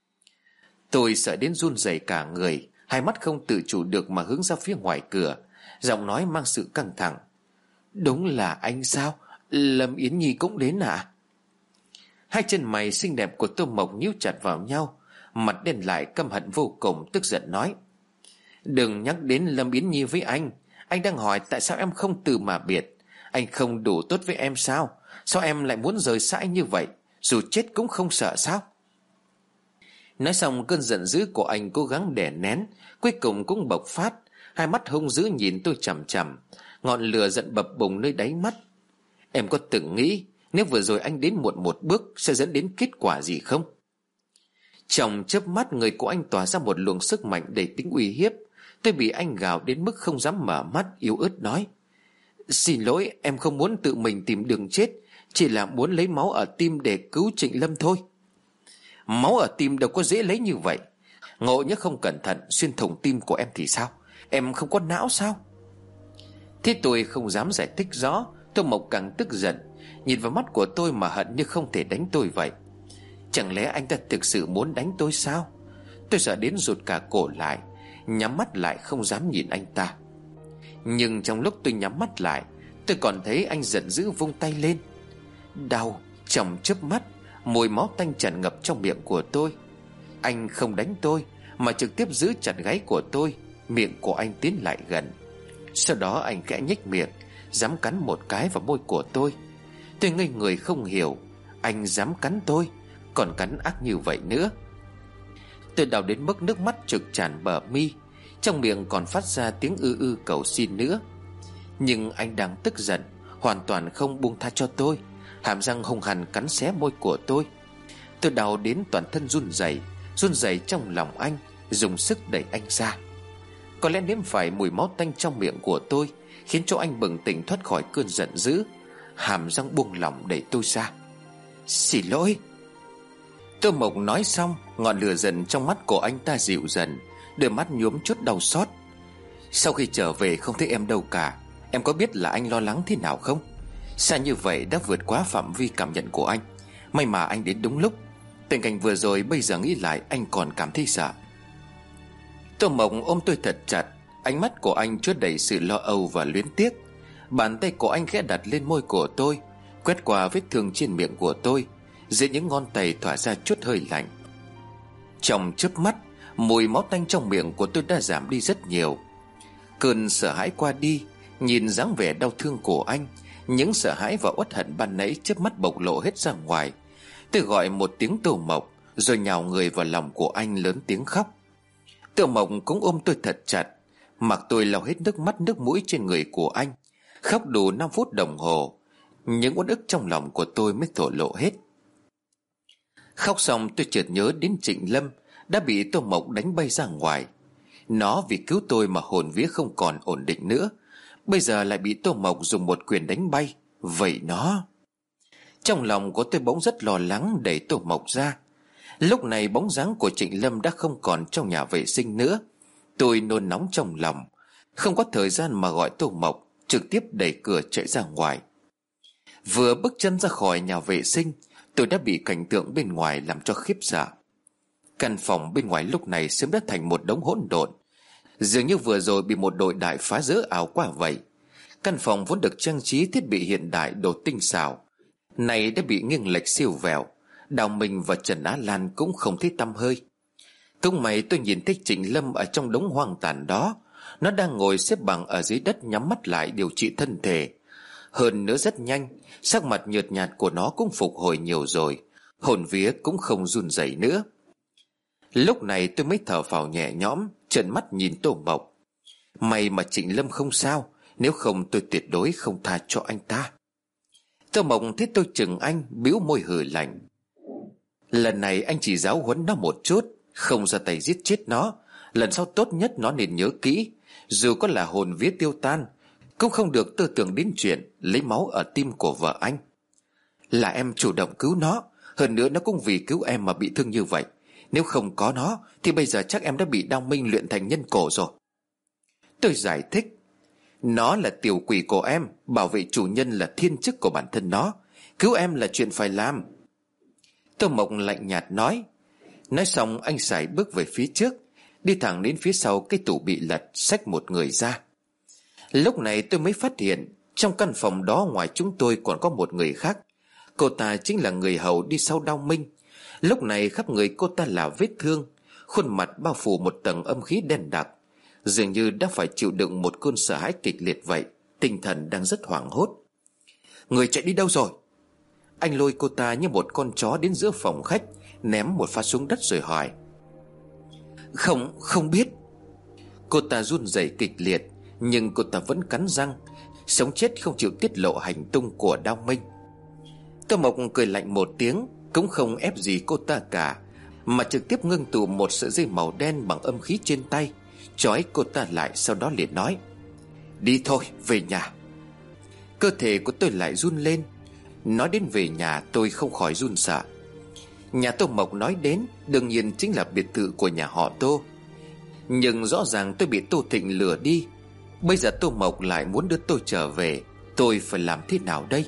Tôi sợ đến run rẩy cả người, hai mắt không tự chủ được mà hướng ra phía ngoài cửa, giọng nói mang sự căng thẳng. Đúng là anh sao? Lâm Yến Nhi cũng đến à? Hai chân mày xinh đẹp của Tô Mộc nhíu chặt vào nhau, mặt đen lại căm hận vô cùng, tức giận nói, đừng nhắc đến Lâm Yến Nhi với anh. Anh đang hỏi tại sao em không từ mà biệt. Anh không đủ tốt với em sao? Sao em lại muốn rời xa anh như vậy? Dù chết cũng không sợ sao? Nói xong, cơn giận dữ của anh cố gắng đè nén, cuối cùng cũng bộc phát. Hai mắt hung dữ nhìn tôi chằm chằm, ngọn lửa giận bập bùng nơi đáy mắt. Em có từng nghĩ nếu vừa rồi anh đến muộn một bước sẽ dẫn đến kết quả gì không? Trong chớp mắt, người của anh tỏa ra một luồng sức mạnh đầy tính uy hiếp. Tôi bị anh gào đến mức không dám mở mắt, yếu ớt nói, Xin lỗi, em không muốn tự mình tìm đường chết, chỉ là muốn lấy máu ở tim để cứu Trịnh Lâm thôi. Máu ở tim đâu có dễ lấy như vậy. Ngộ nhỡ không cẩn thận xuyên thủng tim của em thì sao? Em không có não sao? Thế tôi không dám giải thích rõ. Tô Mộc càng tức giận, nhìn vào mắt của tôi mà hận như không thể đánh tôi vậy. Chẳng lẽ anh ta thực sự muốn đánh tôi sao? Tôi sợ đến rụt cả cổ lại, nhắm mắt lại không dám nhìn anh ta. Nhưng trong lúc tôi nhắm mắt lại, tôi còn thấy anh giận dữ vung tay lên. Đau trong chớp mắt, mùi máu tanh tràn ngập trong miệng của tôi. Anh không đánh tôi mà trực tiếp giữ chặt gáy của tôi. Miệng của anh tiến lại gần. Sau đó anh khẽ nhếch miệng, dám cắn một cái vào môi của tôi. Tôi ngây người không hiểu, anh dám cắn tôi, còn cắn ác như vậy nữa. Tôi đau đến mức nước mắt trực tràn bờ mi, trong miệng còn phát ra tiếng ư ư cầu xin nữa. Nhưng anh đang tức giận, hoàn toàn không buông tha cho tôi. Hàm răng hung hăng cắn xé môi của tôi. Tôi đau đến toàn thân run rẩy, run rẩy trong lòng anh, dùng sức đẩy anh ra. Có lẽ nếm phải mùi máu tanh trong miệng của tôi khiến cho anh bừng tỉnh thoát khỏi cơn giận dữ. Hàm răng buông lỏng đẩy tôi ra. Xin lỗi. Tô Mộc nói xong, ngọn lửa dần trong mắt của anh ta dịu dần, đôi mắt nhuốm chút đau xót. Sau khi trở về không thấy em đâu cả. Em có biết là anh lo lắng thế nào không? Xa như vậy đã vượt quá phạm vi cảm nhận của anh. May mà anh đến đúng lúc. Tình cảnh vừa rồi bây giờ nghĩ lại anh còn cảm thấy sợ. Tô Mộc ôm tôi thật chặt. Ánh mắt của anh chứa đầy sự lo âu và luyến tiếc. Bàn tay của anh khẽ đặt lên môi của tôi, quét qua vết thương trên miệng của tôi. Giữa những ngón tay tỏa ra chút hơi lạnh. Trong chớp mắt, mùi máu tanh trong miệng của tôi đã giảm đi rất nhiều. Cơn sợ hãi qua đi. Nhìn dáng vẻ đau thương của anh, những sợ hãi và uất hận ban nãy chớp mắt bộc lộ hết ra ngoài. Tôi gọi một tiếng Tô Mộc, rồi nhào người vào lòng của anh lớn tiếng khóc. Tô Mộc cũng ôm tôi thật chặt, mặc tôi lau hết nước mắt nước mũi trên người của anh. Khóc đủ năm phút đồng hồ, những uất ức trong lòng của tôi mới thổ lộ hết. Khóc xong tôi chợt nhớ đến Trịnh Lâm đã bị Tô Mộc đánh bay ra ngoài. Nó vì cứu tôi mà hồn vía không còn ổn định nữa, bây giờ lại bị Tô Mộc dùng một quyền đánh bay. Vậy nó... Trong lòng của tôi bỗng rất lo lắng đẩy Tô Mộc ra. Lúc này bóng dáng của Trịnh Lâm đã không còn trong nhà vệ sinh nữa. Tôi nôn nóng trong lòng, không có thời gian mà gọi Tô Mộc, trực tiếp đẩy cửa chạy ra ngoài. Vừa bước chân ra khỏi nhà vệ sinh, tôi đã bị cảnh tượng bên ngoài làm cho khiếp sợ. Căn phòng bên ngoài lúc này sớm đã thành một đống hỗn độn, dường như vừa rồi bị một đội đại phá rỡ ảo qua vậy. Căn phòng vốn được trang trí thiết bị hiện đại đồ tinh xảo, này đã bị nghiêng lệch siêu vẹo. Đào Minh và Trần Á Lan cũng không thấy tăm hơi. Cũng may tôi nhìn thấy Trịnh Lâm ở trong đống hoang tàn đó. Nó đang ngồi xếp bằng ở dưới đất, nhắm mắt lại điều trị thân thể. Hơn nữa rất nhanh, sắc mặt nhợt nhạt của nó cũng phục hồi nhiều rồi, hồn vía cũng không run rẩy nữa. Lúc này tôi mới thở phào nhẹ nhõm, trợn mắt nhìn Tô Mộc. May mà Trịnh Lâm không sao, nếu không tôi tuyệt đối không tha cho anh ta. Tô Mộc thấy tôi chừng anh, bĩu môi hừ lạnh. Lần này anh chỉ giáo huấn nó một chút, không ra tay giết chết nó. Lần sau tốt nhất nó nên nhớ kỹ, dù có là hồn vía tiêu tan, cũng không được tư tưởng đến chuyện lấy máu ở tim của vợ anh. Là em chủ động cứu nó, hơn nữa nó cũng vì cứu em mà bị thương như vậy. Nếu không có nó thì bây giờ chắc em đã bị Đao Minh luyện thành nhân cổ rồi. Tôi giải thích. Nó là tiểu quỷ của em, bảo vệ chủ nhân là thiên chức của bản thân nó, cứu em là chuyện phải làm. Tô Mộc lạnh nhạt nói. Nói xong anh sải bước về phía trước, đi thẳng đến phía sau cái tủ bị lật, xách một người ra. Lúc này tôi mới phát hiện trong căn phòng đó ngoài chúng tôi còn có một người khác. Cô ta chính là người hầu đi sau Đao Minh. Lúc này khắp người cô ta là vết thương, khuôn mặt bao phủ một tầng âm khí đen đặc, dường như đã phải chịu đựng một cơn sợ hãi kịch liệt vậy, tinh thần đang rất hoảng hốt. Người chạy đi đâu rồi? Anh lôi cô ta như một con chó đến giữa phòng khách, ném một phát xuống đất rồi hỏi. Không, không biết. Cô ta run rẩy kịch liệt, nhưng cô ta vẫn cắn răng, sống chết không chịu tiết lộ hành tung của Đao Minh. Tô Mộc cười lạnh một tiếng, cũng không ép gì cô ta cả, mà trực tiếp ngưng tụ một sợi dây màu đen bằng âm khí trên tay, trói cô ta lại, sau đó liền nói. Đi thôi, về nhà. Cơ thể của tôi lại run lên. Nói đến về nhà tôi không khỏi run sợ. Nhà Tô Mộc nói đến đương nhiên chính là biệt thự của nhà họ Tô. Nhưng rõ ràng tôi bị Tô Thịnh lừa đi. Bây giờ Tô Mộc lại muốn đưa tôi trở về. Tôi phải làm thế nào đây?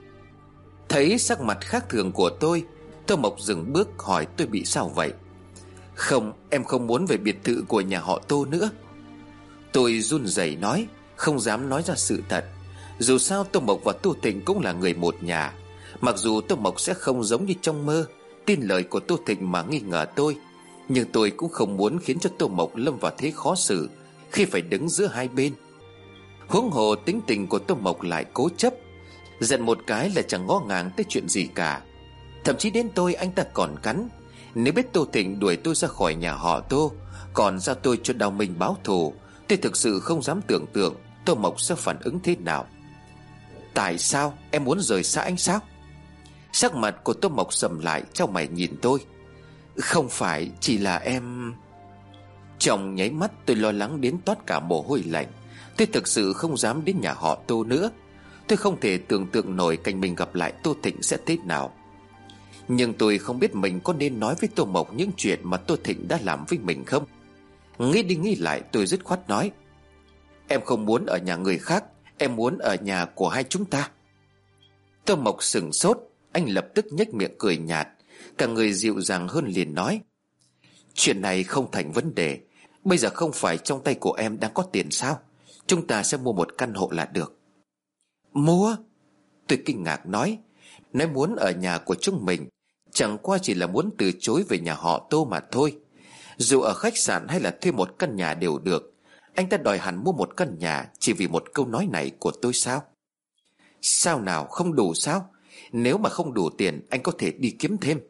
Thấy sắc mặt khác thường của tôi, Tô Mộc dừng bước hỏi tôi bị sao vậy. Không, em không muốn về biệt thự của nhà họ Tô nữa. Tôi run rẩy nói, không dám nói ra sự thật. Dù sao Tô Mộc và Tô Thịnh cũng là người một nhà. Mặc dù Tô Mộc sẽ không giống như trong mơ tin lời của Tô Thịnh mà nghi ngờ tôi, nhưng tôi cũng không muốn khiến cho Tô Mộc lâm vào thế khó xử khi phải đứng giữa hai bên. Huống hồ tính tình của Tô Mộc lại cố chấp, giận một cái là chẳng ngó ngàng tới chuyện gì cả. Thậm chí đến tôi anh ta còn cắn. Nếu biết Tô Thịnh đuổi tôi ra khỏi nhà họ Tô, còn giao tôi cho Đào Minh báo thù, tôi thực sự không dám tưởng tượng Tô Mộc sẽ phản ứng thế nào. Tại sao em muốn rời xa anh sao? Sắc mặt của Tô Mộc sầm lại, trong mày nhìn tôi. Không phải, chỉ là em... Trong nháy mắt tôi lo lắng đến toát cả mồ hôi lạnh. Tôi thực sự không dám đến nhà họ Tô nữa. Tôi không thể tưởng tượng nổi cảnh mình gặp lại Tô Thịnh sẽ thế nào. Nhưng tôi không biết mình có nên nói với Tô Mộc những chuyện mà Tô Thịnh đã làm với mình không. Nghĩ đi nghĩ lại tôi dứt khoát nói, em không muốn ở nhà người khác, em muốn ở nhà của hai chúng ta. Tô Mộc sững sốt. Anh lập tức nhếch miệng cười nhạt, cả người dịu dàng hơn liền nói, chuyện này không thành vấn đề. Bây giờ không phải trong tay của em đang có tiền sao? Chúng ta sẽ mua một căn hộ là được. Mua? Tôi kinh ngạc nói, nói muốn ở nhà của chúng mình chẳng qua chỉ là muốn từ chối về nhà họ Tô mà thôi. Dù ở khách sạn hay là thuê một căn nhà đều được. Anh ta đòi hẳn mua một căn nhà chỉ vì một câu nói này của tôi sao? Sao nào, không đủ sao? Nếu mà không đủ tiền anh có thể đi kiếm thêm.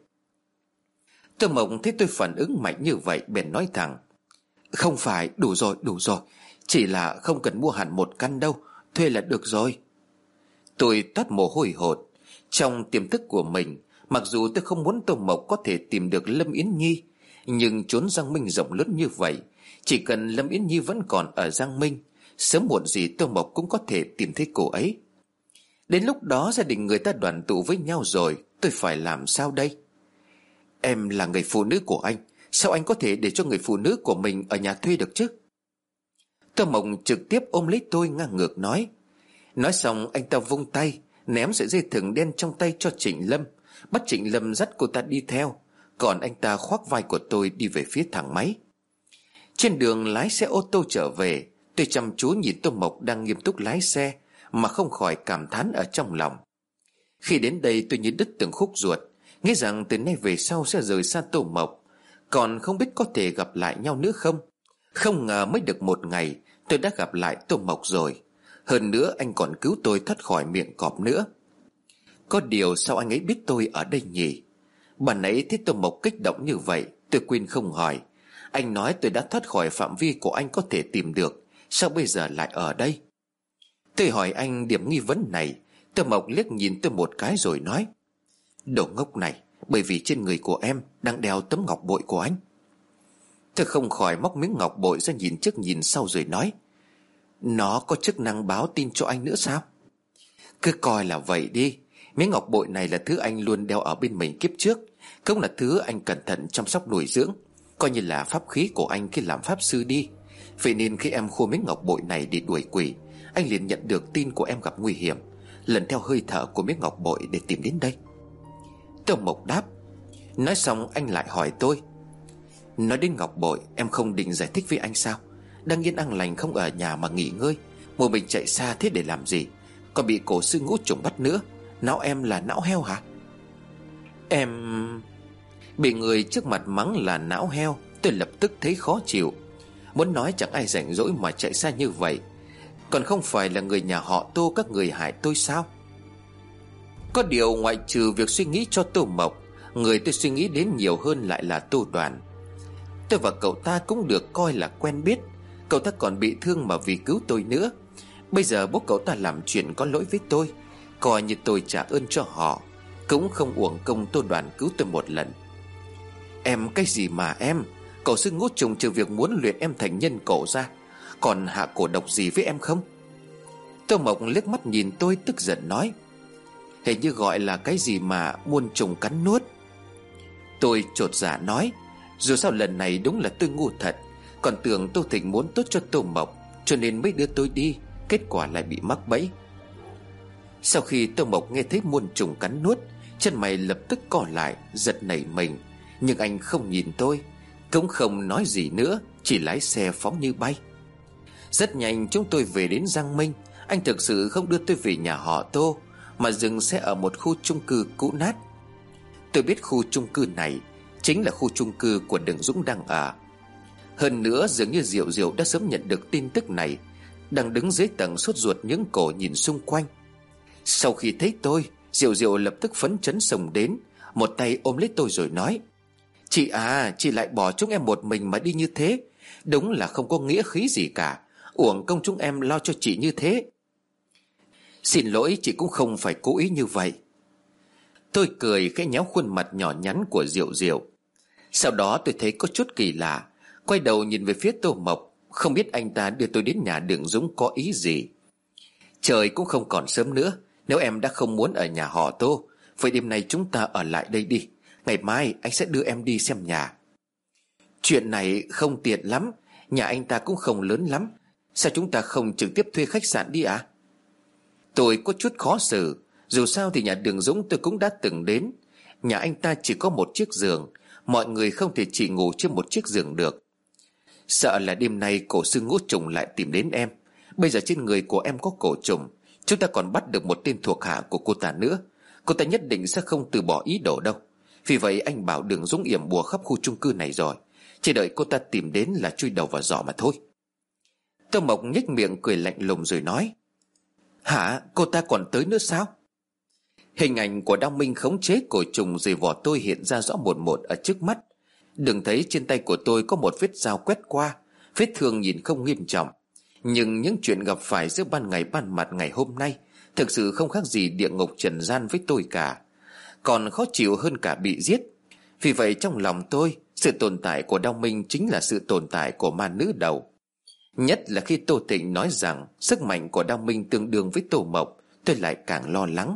Tô Mộc thấy tôi phản ứng mạnh như vậy bèn nói thẳng, không phải, đủ rồi, đủ rồi. Chỉ là không cần mua hẳn một căn đâu, thuê là được rồi. Tôi toát mồ hôi hột. Trong tiềm thức của mình, mặc dù tôi không muốn Tô Mộc có thể tìm được Lâm Yến Nhi, nhưng chốn Giang Minh rộng lớn như vậy, chỉ cần Lâm Yến Nhi vẫn còn ở Giang Minh, sớm muộn gì Tô Mộc cũng có thể tìm thấy cô ấy. Đến lúc đó gia đình người ta đoàn tụ với nhau rồi, tôi phải làm sao đây? Em là người phụ nữ của anh, sao anh có thể để cho người phụ nữ của mình ở nhà thuê được chứ? Tô Mộc trực tiếp ôm lấy tôi ngang ngược nói. Nói xong anh ta vung tay, ném sợi dây thừng đen trong tay cho Trịnh Lâm, bắt Trịnh Lâm dắt cô ta đi theo. Còn anh ta khoác vai của tôi đi về phía thang máy. Trên đường lái xe ô tô trở về, tôi chăm chú nhìn Tô Mộc đang nghiêm túc lái xe mà không khỏi cảm thán ở trong lòng. Khi đến đây tôi như đứt từng khúc ruột, nghĩ rằng từ nay về sau sẽ rời xa Tô Mộc, còn không biết có thể gặp lại nhau nữa không. Không ngờ mới được một ngày tôi đã gặp lại Tô Mộc rồi. Hơn nữa anh còn cứu tôi thoát khỏi miệng cọp nữa. Có điều sao anh ấy biết tôi ở đây nhỉ? Bạn ấy thấy Tô Mộc kích động như vậy, tôi quên không hỏi. Anh nói tôi đã thoát khỏi phạm vi của anh có thể tìm được, sao bây giờ lại ở đây? Tôi hỏi anh điểm nghi vấn này. Tô Mộc liếc nhìn tôi một cái rồi nói, đồ ngốc này, bởi vì trên người của em đang đeo tấm ngọc bội của anh. Tôi không khỏi móc miếng ngọc bội ra nhìn trước nhìn sau rồi nói, nó có chức năng báo tin cho anh nữa sao? Cứ coi là vậy đi. Miếng ngọc bội này là thứ anh luôn đeo ở bên mình kiếp trước, cũng là thứ anh cẩn thận chăm sóc nuôi dưỡng, coi như là pháp khí của anh khi làm pháp sư đi. Vậy nên khi em khua miếng ngọc bội này để đuổi quỷ, anh liền nhận được tin của em gặp nguy hiểm, lần theo hơi thở của miếng ngọc bội để tìm đến đây. Tô Mộc đáp. Nói xong anh lại hỏi tôi, nói đến ngọc bội, em không định giải thích với anh sao? Đang yên an lành không ở nhà mà nghỉ ngơi, một mình chạy xa thế để làm gì? Còn bị cổ sư ngũ trùng bắt nữa. Não em là não heo hả? Em... Bị người trước mặt mắng là não heo, tôi lập tức thấy khó chịu. Muốn nói chẳng ai rảnh rỗi mà chạy xa như vậy. Còn không phải là người nhà họ Tô các người hại tôi sao? Có điều ngoại trừ việc suy nghĩ cho Tô Mộc, người tôi suy nghĩ đến nhiều hơn lại là Tô Đoàn. Tôi và cậu ta cũng được coi là quen biết. Cậu ta còn bị thương mà vì cứu tôi nữa. Bây giờ bố cậu ta làm chuyện có lỗi với tôi, coi như tôi trả ơn cho họ, cũng không uổng công Tô Đoàn cứu tôi một lần. Em cái gì mà em? Cậu sư ngũ trùng trừ việc muốn luyện em thành nhân cổ ra, còn hạ cổ độc gì với em không? Tô Mộc liếc mắt nhìn tôi tức giận nói: Hình như gọi là cái gì mà muôn trùng cắn nuốt. Tôi chột dạ nói: Dù sao lần này đúng là tôi ngu thật. Còn tưởng Tô Thịnh muốn tốt cho Tô Mộc, cho nên mới đưa tôi đi. Kết quả lại bị mắc bẫy. Sau khi Tô Mộc nghe thấy muôn trùng cắn nuốt, chân mày lập tức co lại, giật nảy mình. Nhưng anh không nhìn tôi, cũng không nói gì nữa, chỉ lái xe phóng như bay. Rất nhanh chúng tôi về đến Giang Minh. Anh thực sự không đưa tôi về nhà họ Tô, mà dừng xe ở một khu chung cư cũ nát. Tôi biết khu chung cư này chính là khu chung cư của Đường Dũng đang ở. Hơn nữa dường như Diệu Diệu đã sớm nhận được tin tức này, đang đứng dưới tầng sốt ruột những cổ nhìn xung quanh. Sau khi thấy tôi, Diệu Diệu lập tức phấn chấn xông đến, một tay ôm lấy tôi rồi nói: Chị à, chị lại bỏ chúng em một mình mà đi như thế, đúng là không có nghĩa khí gì cả. Uổng công chúng em lo cho chị như thế. Xin lỗi, chị cũng không phải cố ý như vậy. Tôi cười khẽ nhéo khuôn mặt nhỏ nhắn của Diệu Diệu. Sau đó tôi thấy có chút kỳ lạ, quay đầu nhìn về phía Tô Mộc. Không biết anh ta đưa tôi đến nhà Đường Dũng có ý gì. Trời cũng không còn sớm nữa, nếu em đã không muốn ở nhà họ Tô, vậy đêm nay chúng ta ở lại đây đi. Ngày mai anh sẽ đưa em đi xem nhà. Chuyện này không tiện lắm, nhà anh ta cũng không lớn lắm. Sao chúng ta không trực tiếp thuê khách sạn đi à? Tôi có chút khó xử. Dù sao thì nhà Đường Dũng tôi cũng đã từng đến. Nhà anh ta chỉ có một chiếc giường, mọi người không thể chỉ ngủ trên một chiếc giường được. Sợ là đêm nay cổ sư Ngũ Trùng lại tìm đến em. Bây giờ trên người của em có cổ trùng, chúng ta còn bắt được một tên thuộc hạ của cô ta nữa. Cô ta nhất định sẽ không từ bỏ ý đồ đâu. Vì vậy anh bảo Đường Dũng yểm bùa khắp khu chung cư này rồi, chỉ đợi cô ta tìm đến là chui đầu vào giỏ mà thôi. Tô Mộc nhếch miệng cười lạnh lùng rồi nói: Hả, cô ta còn tới nữa sao? Hình ảnh của Đao Minh khống chế cổ trùng rồi vỏ tôi hiện ra rõ một một ở trước mắt. Đừng thấy trên tay của tôi có một vết dao quét qua, vết thương nhìn không nghiêm trọng, nhưng những chuyện gặp phải giữa ban ngày ban mặt ngày hôm nay thực sự không khác gì địa ngục trần gian với tôi cả, còn khó chịu hơn cả bị giết. Vì vậy trong lòng tôi, sự tồn tại của Đao Minh chính là sự tồn tại của ma nữ đầu. Nhất là khi Tô Thịnh nói rằng sức mạnh của Đao Minh tương đương với Tô Mộc, tôi lại càng lo lắng.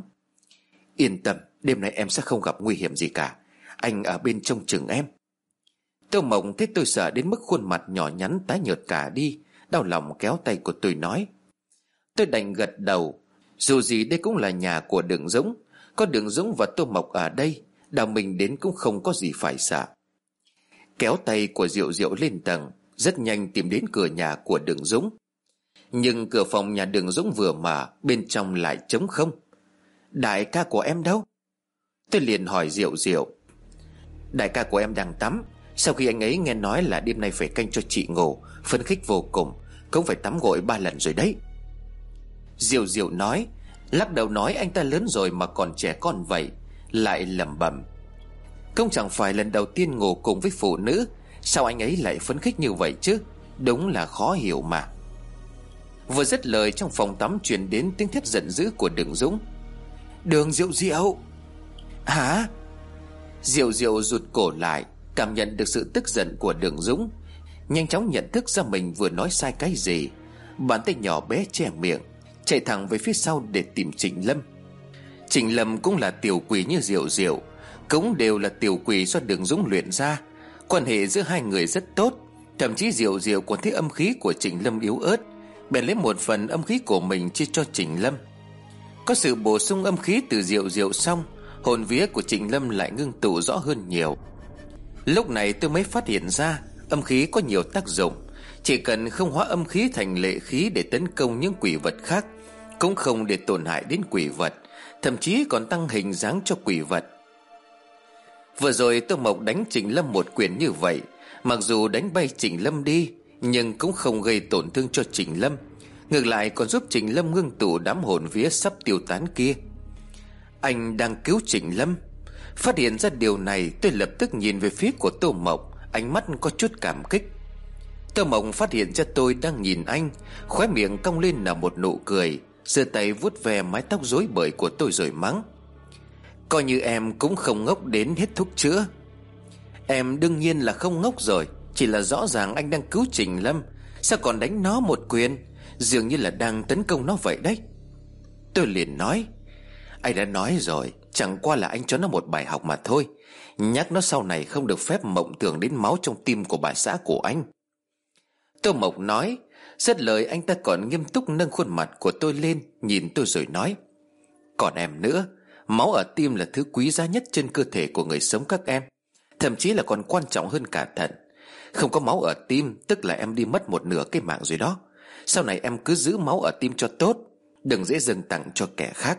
Yên tâm, đêm nay em sẽ không gặp nguy hiểm gì cả. Anh ở bên trông chừng em. Tô Mộc thấy tôi sợ đến mức khuôn mặt nhỏ nhắn tái nhợt cả đi, đau lòng kéo tay của tôi nói. Tôi đành gật đầu. Dù gì đây cũng là nhà của Đường Dũng, có Đường Dũng và Tô Mộc ở đây, Đao Minh đến cũng không có gì phải sợ. Kéo tay của Diệu Diệu lên tầng, rất nhanh tìm đến cửa nhà của Đường Dũng. Nhưng cửa phòng nhà Đường Dũng vừa mở, bên trong lại trống không. Đại ca của em đâu? Tôi liền hỏi Diệu Diệu. Đại ca của em đang tắm. Sau khi anh ấy nghe nói là đêm nay phải canh cho chị ngủ, phấn khích vô cùng, cũng phải tắm gội ba lần rồi đấy. Diệu Diệu nói, lắc đầu nói anh ta lớn rồi mà còn trẻ con vậy, lại lẩm bẩm. Không chẳng phải lần đầu tiên ngủ cùng với phụ nữ, sao anh ấy lại phấn khích như vậy chứ? Đúng là khó hiểu mà. Vừa dứt lời, trong phòng tắm truyền đến tiếng thét giận dữ của Đường Dũng. Đường Diệu Diệu! Hả? Diệu Diệu rụt cổ lại, cảm nhận được sự tức giận của Đường Dũng, nhanh chóng nhận thức ra mình vừa nói sai cái gì. Bàn tay nhỏ bé che miệng, chạy thẳng về phía sau để tìm Trịnh Lâm. Trịnh Lâm cũng là tiểu quỷ như Diệu Diệu, cũng đều là tiểu quỷ do Đường Dũng luyện ra. Quan hệ giữa hai người rất tốt, thậm chí Diệu Diệu còn thấy âm khí của Trịnh Lâm yếu ớt, bèn lấy một phần âm khí của mình chia cho Trịnh Lâm. Có sự bổ sung âm khí từ Diệu Diệu xong, hồn vía của Trịnh Lâm lại ngưng tụ rõ hơn nhiều. Lúc này tôi mới phát hiện ra âm khí có nhiều tác dụng. Chỉ cần không hóa âm khí thành lệ khí để tấn công những quỷ vật khác, cũng không để tổn hại đến quỷ vật, thậm chí còn tăng hình dáng cho quỷ vật. Vừa rồi Tô Mộc đánh Trịnh Lâm một quyền như vậy, mặc dù đánh bay Trịnh Lâm đi, nhưng cũng không gây tổn thương cho Trịnh Lâm, ngược lại còn giúp Trịnh Lâm ngưng tụ đám hồn vía sắp tiêu tán kia. Anh đang cứu Trịnh Lâm. Phát hiện ra điều này, tôi lập tức nhìn về phía của Tô Mộc, ánh mắt có chút cảm kích. Tô Mộc phát hiện ra tôi đang nhìn anh, khóe miệng cong lên là một nụ cười, giơ tay vuốt ve mái tóc rối bời của tôi rồi mắng. Coi như em cũng không ngốc đến hết thuốc chữa. Em đương nhiên là không ngốc rồi, chỉ là rõ ràng anh đang cứu Trịnh Lâm, sao còn đánh nó một quyền? dường như là đang tấn công nó vậy đấy. Tôi liền nói: Anh đã nói rồi, chẳng qua là anh cho nó một bài học mà thôi. Nhắc nó sau này không được phép mộng tưởng đến máu trong tim của bà xã của anh. Tô Mộc nói. Dứt lời anh ta còn nghiêm túc nâng khuôn mặt của tôi lên, nhìn tôi rồi nói: Còn em nữa, máu ở tim là thứ quý giá nhất trên cơ thể của người sống các em. Thậm chí là còn quan trọng hơn cả thận. Không có máu ở tim tức là em đi mất một nửa cái mạng rồi đó. Sau này em cứ giữ máu ở tim cho tốt, đừng dễ dâng tặng cho kẻ khác.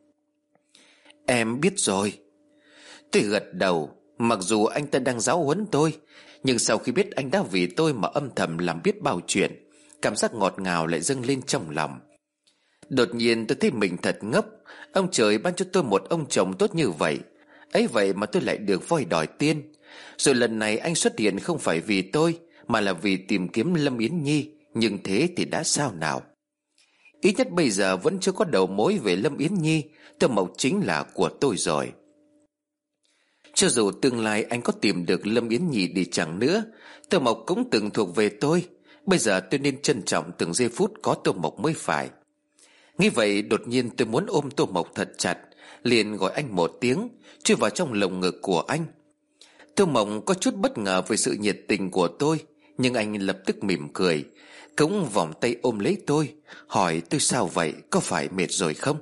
Em biết rồi. Tôi gật đầu. Mặc dù anh ta đang giáo huấn tôi, nhưng sau khi biết anh đã vì tôi mà âm thầm làm biết bao chuyện, cảm giác ngọt ngào lại dâng lên trong lòng. Đột nhiên tôi thấy mình thật ngốc. Ông trời ban cho tôi một ông chồng tốt như vậy, ấy vậy mà tôi lại được voi đòi tiên. Rồi lần này anh xuất hiện không phải vì tôi, mà là vì tìm kiếm Lâm Yến Nhi. Nhưng thế thì đã sao nào? Ít nhất bây giờ vẫn chưa có đầu mối về Lâm Yến Nhi. Tô Mộc chính là của tôi rồi. Cho dù tương lai anh có tìm được Lâm Yến Nhi đi chẳng nữa, Tô Mộc cũng từng thuộc về tôi. Bây giờ tôi nên trân trọng từng giây phút có Tô Mộc mới phải. Nghĩ vậy đột nhiên tôi muốn ôm Tô Mộc thật chặt, liền gọi anh một tiếng, chui vào trong lồng ngực của anh. Tô Mộc có chút bất ngờ về sự nhiệt tình của tôi, nhưng anh lập tức mỉm cười, cũng vòng tay ôm lấy tôi, hỏi tôi sao vậy, có phải mệt rồi không?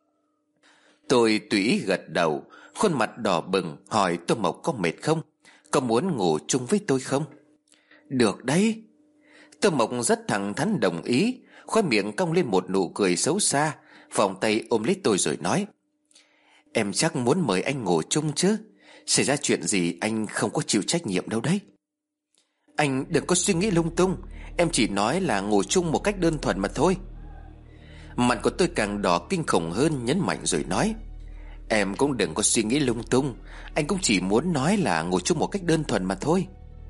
Tôi tùy ý gật đầu, khuôn mặt đỏ bừng, hỏi Tô Mộc có mệt không, có muốn ngủ chung với tôi không? Được đấy. Tô Mộc rất thẳng thắn đồng ý, khóe miệng cong lên một nụ cười xấu xa, vòng tay ôm lấy tôi rồi nói: Em chắc muốn mời anh ngủ chung chứ? Xảy ra chuyện gì anh không có chịu trách nhiệm đâu đấy. Anh đừng có suy nghĩ lung tung, em chỉ nói là ngủ chung một cách đơn thuần mà thôi. Mặt của tôi càng đỏ kinh khủng hơn, nhấn mạnh rồi nói: Em cũng đừng có suy nghĩ lung tung, anh cũng chỉ muốn nói là ngủ chung một cách đơn thuần mà thôi.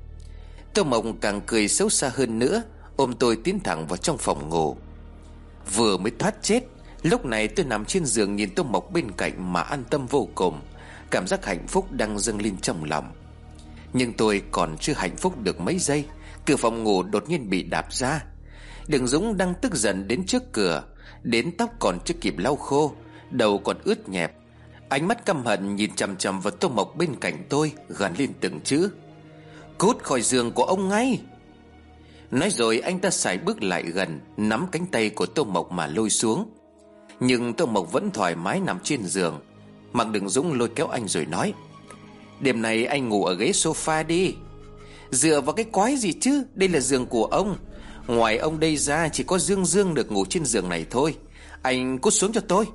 Tô Mộc càng cười xấu xa hơn nữa, ôm tôi tiến thẳng vào trong phòng ngủ. Vừa mới thoát chết, lúc này tôi nằm trên giường nhìn Tô Mộc bên cạnh mà an tâm vô cùng. Cảm giác hạnh phúc đang dâng lên trong lòng. Nhưng tôi còn chưa hạnh phúc được mấy giây, cửa phòng ngủ đột nhiên bị đạp ra. Đường Dũng đang tức giận đến trước cửa, đến tóc còn chưa kịp lau khô, đầu còn ướt nhẹp, ánh mắt căm hận nhìn chằm chằm vào Tô Mộc bên cạnh tôi, gằn lên từng chữ: Cút khỏi giường của ông ngay. Nói rồi anh ta sải bước lại gần, nắm cánh tay của Tô Mộc mà lôi xuống. Nhưng Tô Mộc vẫn thoải mái nằm trên giường. Mặc Đường Dũng lôi kéo anh rồi nói: Đêm nay anh ngủ ở ghế sofa đi. Dựa vào cái quái gì chứ, đây là giường của ông. Ngoài ông đây ra chỉ có Dương Dương được ngủ trên giường này thôi. Anh cút xuống cho tôi.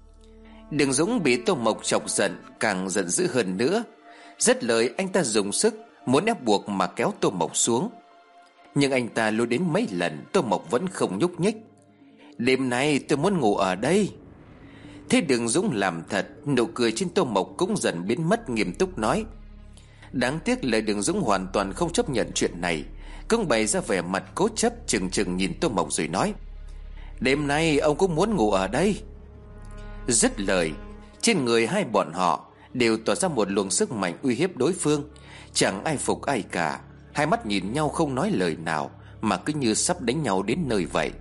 Đường Dũng bị Tô Mộc chọc giận, càng giận dữ hơn nữa. Dứt lời anh ta dùng sức muốn ép buộc mà kéo Tô Mộc xuống. Nhưng anh ta lôi đến mấy lần, Tô Mộc vẫn không nhúc nhích. Đêm nay tôi muốn ngủ ở đây. Thế Đường Dũng làm thật, nụ cười trên Tô Mộc cũng dần biến mất, nghiêm túc nói. Đáng tiếc lời Đường Dũng hoàn toàn không chấp nhận chuyện này, cũng bày ra vẻ mặt cố chấp, chừng chừng nhìn Tô Mộc rồi nói: Đêm nay ông cũng muốn ngủ ở đây. Dứt lời, trên người hai bọn họ đều tỏa ra một luồng sức mạnh uy hiếp đối phương. Chẳng ai phục ai cả, hai mắt nhìn nhau không nói lời nào, mà cứ như sắp đánh nhau đến nơi vậy.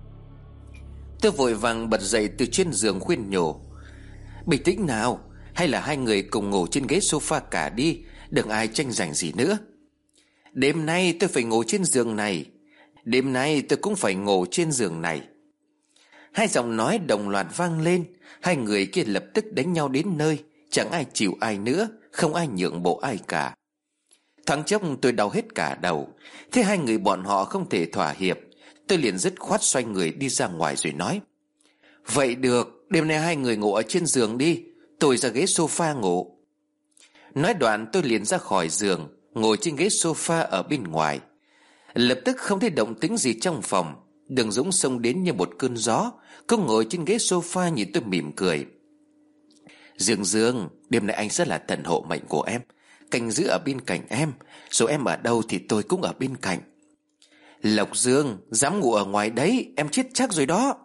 Tôi vội vàng bật dậy từ trên giường khuyên nhủ: Bình tĩnh nào, hay là hai người cùng ngủ trên ghế sofa cả đi, đừng ai tranh giành gì nữa. Đêm nay tôi phải ngủ trên giường này. Đêm nay tôi cũng phải ngủ trên giường này. Hai giọng nói đồng loạt vang lên. Hai người kia lập tức đánh nhau đến nơi, chẳng ai chịu ai nữa, không ai nhượng bộ ai cả. Thoáng chốc tôi đau hết cả đầu. Thế hai người bọn họ không thể thỏa hiệp, tôi liền dứt khoát xoay người đi ra ngoài rồi nói: Vậy được, đêm nay hai người ngủ ở trên giường đi, tôi ra ghế sofa ngủ. Nói đoạn tôi liền ra khỏi giường, ngồi trên ghế sofa ở bên ngoài. Lập tức không thấy động tĩnh gì trong phòng. Đường Dũng xông đến như một cơn gió, cũng ngồi trên ghế sofa nhìn tôi mỉm cười: Dương Dương, đêm nay anh sẽ là thần hộ mệnh của em, canh giữ ở bên cạnh em, dù em ở đâu thì tôi cũng ở bên cạnh. Lộc Dương, dám ngủ ở ngoài đấy, em chết chắc rồi đó.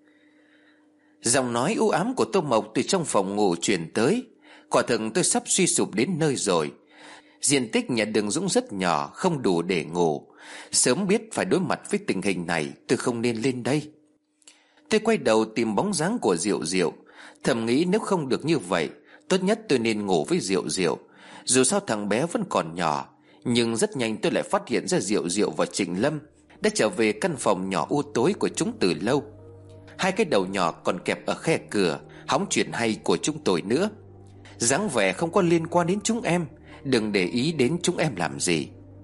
Giọng nói u ám của Tô Mộc từ trong phòng ngủ truyền tới. Quả thực tôi sắp suy sụp đến nơi rồi. Diện tích nhà Đường Dũng rất nhỏ, không đủ để ngủ. Sớm biết phải đối mặt với tình hình này, tôi không nên lên đây. Tôi quay đầu tìm bóng dáng của Diệu Diệu, thầm nghĩ nếu không được như vậy, tốt nhất tôi nên ngủ với Diệu Diệu. Dù sao thằng bé vẫn còn nhỏ. Nhưng rất nhanh tôi lại phát hiện ra Diệu Diệu và Trịnh Lâm đã trở về căn phòng nhỏ u tối của chúng từ lâu. Hai cái đầu nhỏ còn kẹp ở khe cửa, hóng chuyện hay của chúng tôi nữa. Dáng vẻ không có liên quan đến chúng em, đừng để ý đến chúng em làm gì.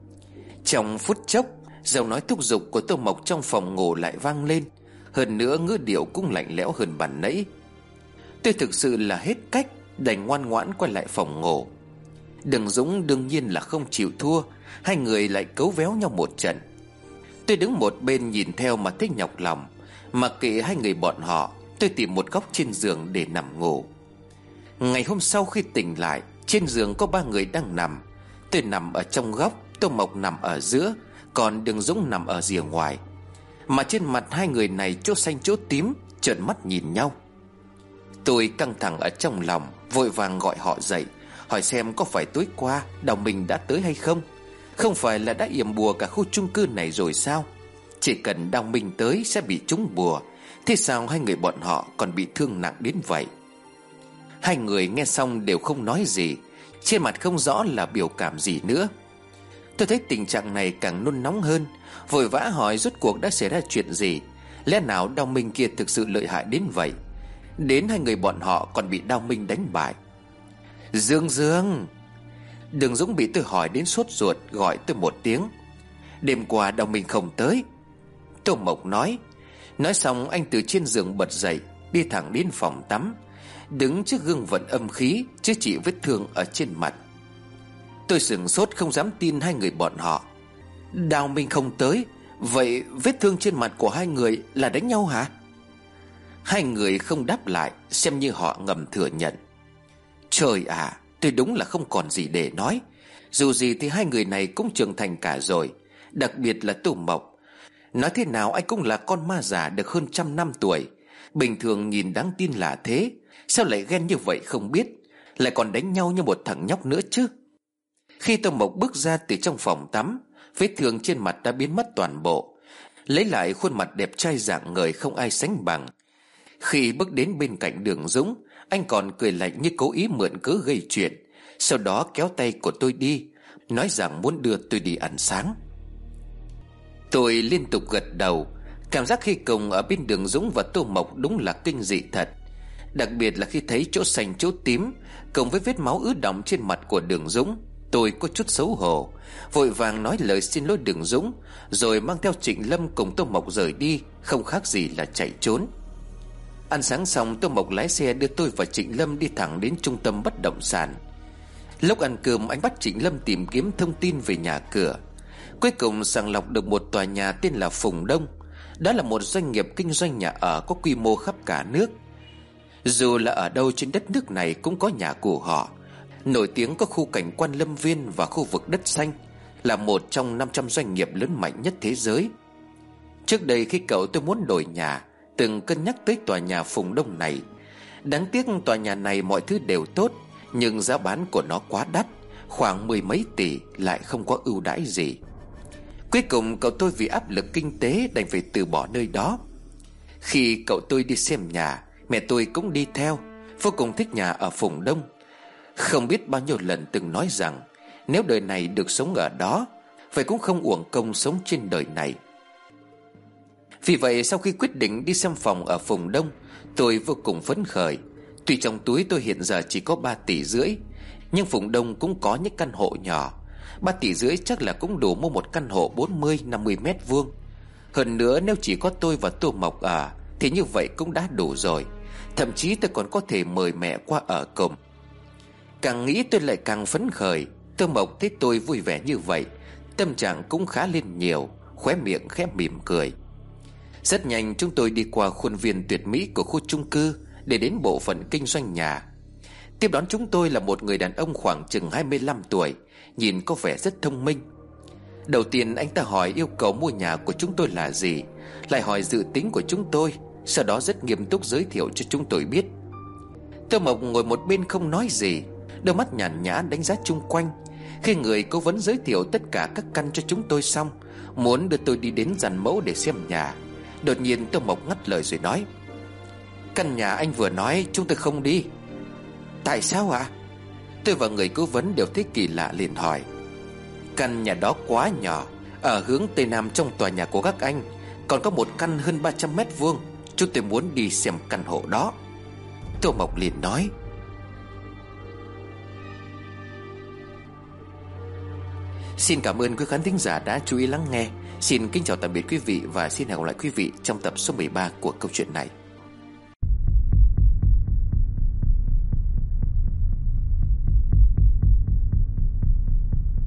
Trong phút chốc, giọng nói thúc giục của Tô Mộc trong phòng ngủ lại vang lên. Hơn nữa ngữ điệu cũng lạnh lẽo hơn bản nãy. Tôi thực sự là hết cách, đành ngoan ngoãn quay lại phòng ngủ. Đường Dũng đương nhiên là không chịu thua. Hai người lại cấu véo nhau một trận. Tôi đứng một bên nhìn theo mà thấy nhọc lòng. Mặc kệ hai người bọn họ, tôi tìm một góc trên giường để nằm ngủ. Ngày hôm sau khi tỉnh lại, trên giường có ba người đang nằm. Tôi nằm ở trong góc, Tô Mộc nằm ở giữa, còn Đường Dũng nằm ở rìa ngoài. Mà trên mặt hai người này chỗ xanh chỗ tím, trợn mắt nhìn nhau. Tôi căng thẳng ở trong lòng, vội vàng gọi họ dậy, hỏi xem có phải tối qua Đào Minh đã tới hay không. Không phải là đã yểm bùa cả khu chung cư này rồi sao? Chỉ cần Đào Minh tới sẽ bị trúng bùa. Thế sao hai người bọn họ còn bị thương nặng đến vậy? Hai người nghe xong đều không nói gì, trên mặt không rõ là biểu cảm gì nữa. Tôi thấy tình trạng này càng nôn nóng hơn, vội vã hỏi rốt cuộc đã xảy ra chuyện gì. Lẽ nào Đào Minh kia thực sự lợi hại đến vậy, đến hai người bọn họ còn bị Đào Minh đánh bại? Dương Dương! Đường Dũng bị tôi hỏi đến sốt ruột, gọi tôi một tiếng. Đêm qua Đào Minh không tới, Tô Mộc nói. Nói xong anh từ trên giường bật dậy, đi thẳng đến phòng tắm, đứng trước gương vận âm khí, chữa trị vết thương ở trên mặt. Tôi sửng sốt không dám tin hai người bọn họ. Đào Minh không tới, vậy vết thương trên mặt của hai người là đánh nhau hả? Hai người không đáp lại, xem như họ ngầm thừa nhận. Trời ạ, tôi đúng là không còn gì để nói. Dù gì thì hai người này cũng trưởng thành cả rồi, đặc biệt là Tô Mộc. Nói thế nào anh cũng là con ma già được hơn trăm năm tuổi, bình thường nhìn đáng tin là thế, sao lại ghen như vậy không biết, lại còn đánh nhau như một thằng nhóc nữa chứ. Khi Tô Mộc bước ra từ trong phòng tắm, vết thương trên mặt đã biến mất toàn bộ, lấy lại khuôn mặt đẹp trai rạng ngời không ai sánh bằng. Khi bước đến bên cạnh Đường Dũng, anh còn cười lạnh như cố ý mượn cớ gây chuyện, sau đó kéo tay của tôi đi, nói rằng muốn đưa tôi đi ăn sáng. Tôi liên tục gật đầu. Cảm giác khi cùng ở bên Đường Dũng và Tô Mộc đúng là kinh dị thật. Đặc biệt là khi thấy chỗ xanh chỗ tím cộng với vết máu ứ đọng trên mặt của Đường Dũng, tôi có chút xấu hổ, vội vàng nói lời xin lỗi Đường Dũng, rồi mang theo Trịnh Lâm cùng Tô Mộc rời đi, không khác gì là chạy trốn. Ăn sáng xong, Tô Mộc lái xe đưa tôi và Trịnh Lâm đi thẳng đến trung tâm bất động sản. Lúc ăn cơm, anh bắt Trịnh Lâm tìm kiếm thông tin về nhà cửa. Cuối cùng sàng lọc được một tòa nhà tên là Phùng Đông. Đó là một doanh nghiệp kinh doanh nhà ở có quy mô khắp cả nước. Dù là ở đâu trên đất nước này cũng có nhà của họ. Nổi tiếng có khu cảnh quan lâm viên và khu vực đất xanh, là một trong năm trăm doanh nghiệp lớn mạnh nhất thế giới. Trước đây khi cậu tôi muốn đổi nhà, từng cân nhắc tới tòa nhà Phùng Đông này. Đáng tiếc tòa nhà này mọi thứ đều tốt, nhưng giá bán của nó quá đắt, khoảng mười mấy tỷ, lại không có ưu đãi gì. Cuối cùng cậu tôi vì áp lực kinh tế đành phải từ bỏ nơi đó. Khi cậu tôi đi xem nhà, mẹ tôi cũng đi theo, vô cùng thích nhà ở Phùng Đông. Không biết bao nhiêu lần từng nói rằng nếu đời này được sống ở đó, vậy cũng không uổng công sống trên đời này. Vì vậy sau khi quyết định đi xem phòng ở Phùng Đông, tôi vô cùng phấn khởi. Tuy trong túi tôi hiện giờ chỉ có ba tỷ rưỡi, nhưng Phùng Đông cũng có những căn hộ nhỏ. Ba tỷ rưỡi chắc là cũng đủ mua một căn hộ bốn mươi năm mươi mét vuông. Hơn nữa nếu chỉ có tôi và Tô Mộc ở thì như vậy cũng đã đủ rồi. Thậm chí tôi còn có thể mời mẹ qua ở cùng. Càng nghĩ tôi lại càng phấn khởi. Tô Mộc thấy tôi vui vẻ như vậy, tâm trạng cũng khá lên nhiều, khóe miệng khẽ mỉm cười. Rất nhanh chúng tôi đi qua khuôn viên tuyệt mỹ của khu chung cư để đến bộ phận kinh doanh nhà. Tiếp đón chúng tôi là một người đàn ông khoảng chừng hai mươi lăm tuổi, nhìn có vẻ rất thông minh. Đầu tiên anh ta hỏi yêu cầu mua nhà của chúng tôi là gì, lại hỏi dự tính của chúng tôi, sau đó rất nghiêm túc giới thiệu cho chúng tôi biết. Tô Mộc ngồi một bên không nói gì, đôi mắt nhàn nhã đánh giá chung quanh. Khi người cố vấn giới thiệu tất cả các căn cho chúng tôi xong, muốn đưa tôi đi đến dàn mẫu để xem nhà, đột nhiên Tô Mộc ngắt lời rồi nói: căn nhà anh vừa nói chúng tôi không đi. Tại sao ạ? Tôi và người cố vấn đều thấy kỳ lạ liền hỏi. Căn nhà đó quá nhỏ, ở hướng tây nam trong tòa nhà của các anh còn có một căn hơn ba trăm mét vuông. Chúng tôi muốn đi xem căn hộ đó. Tô Mộc liền nói. Xin cảm ơn quý khán thính giả đã chú ý lắng nghe. Xin kính chào tạm biệt quý vị và xin hẹn gặp lại quý vị trong tập số mười ba của câu chuyện này.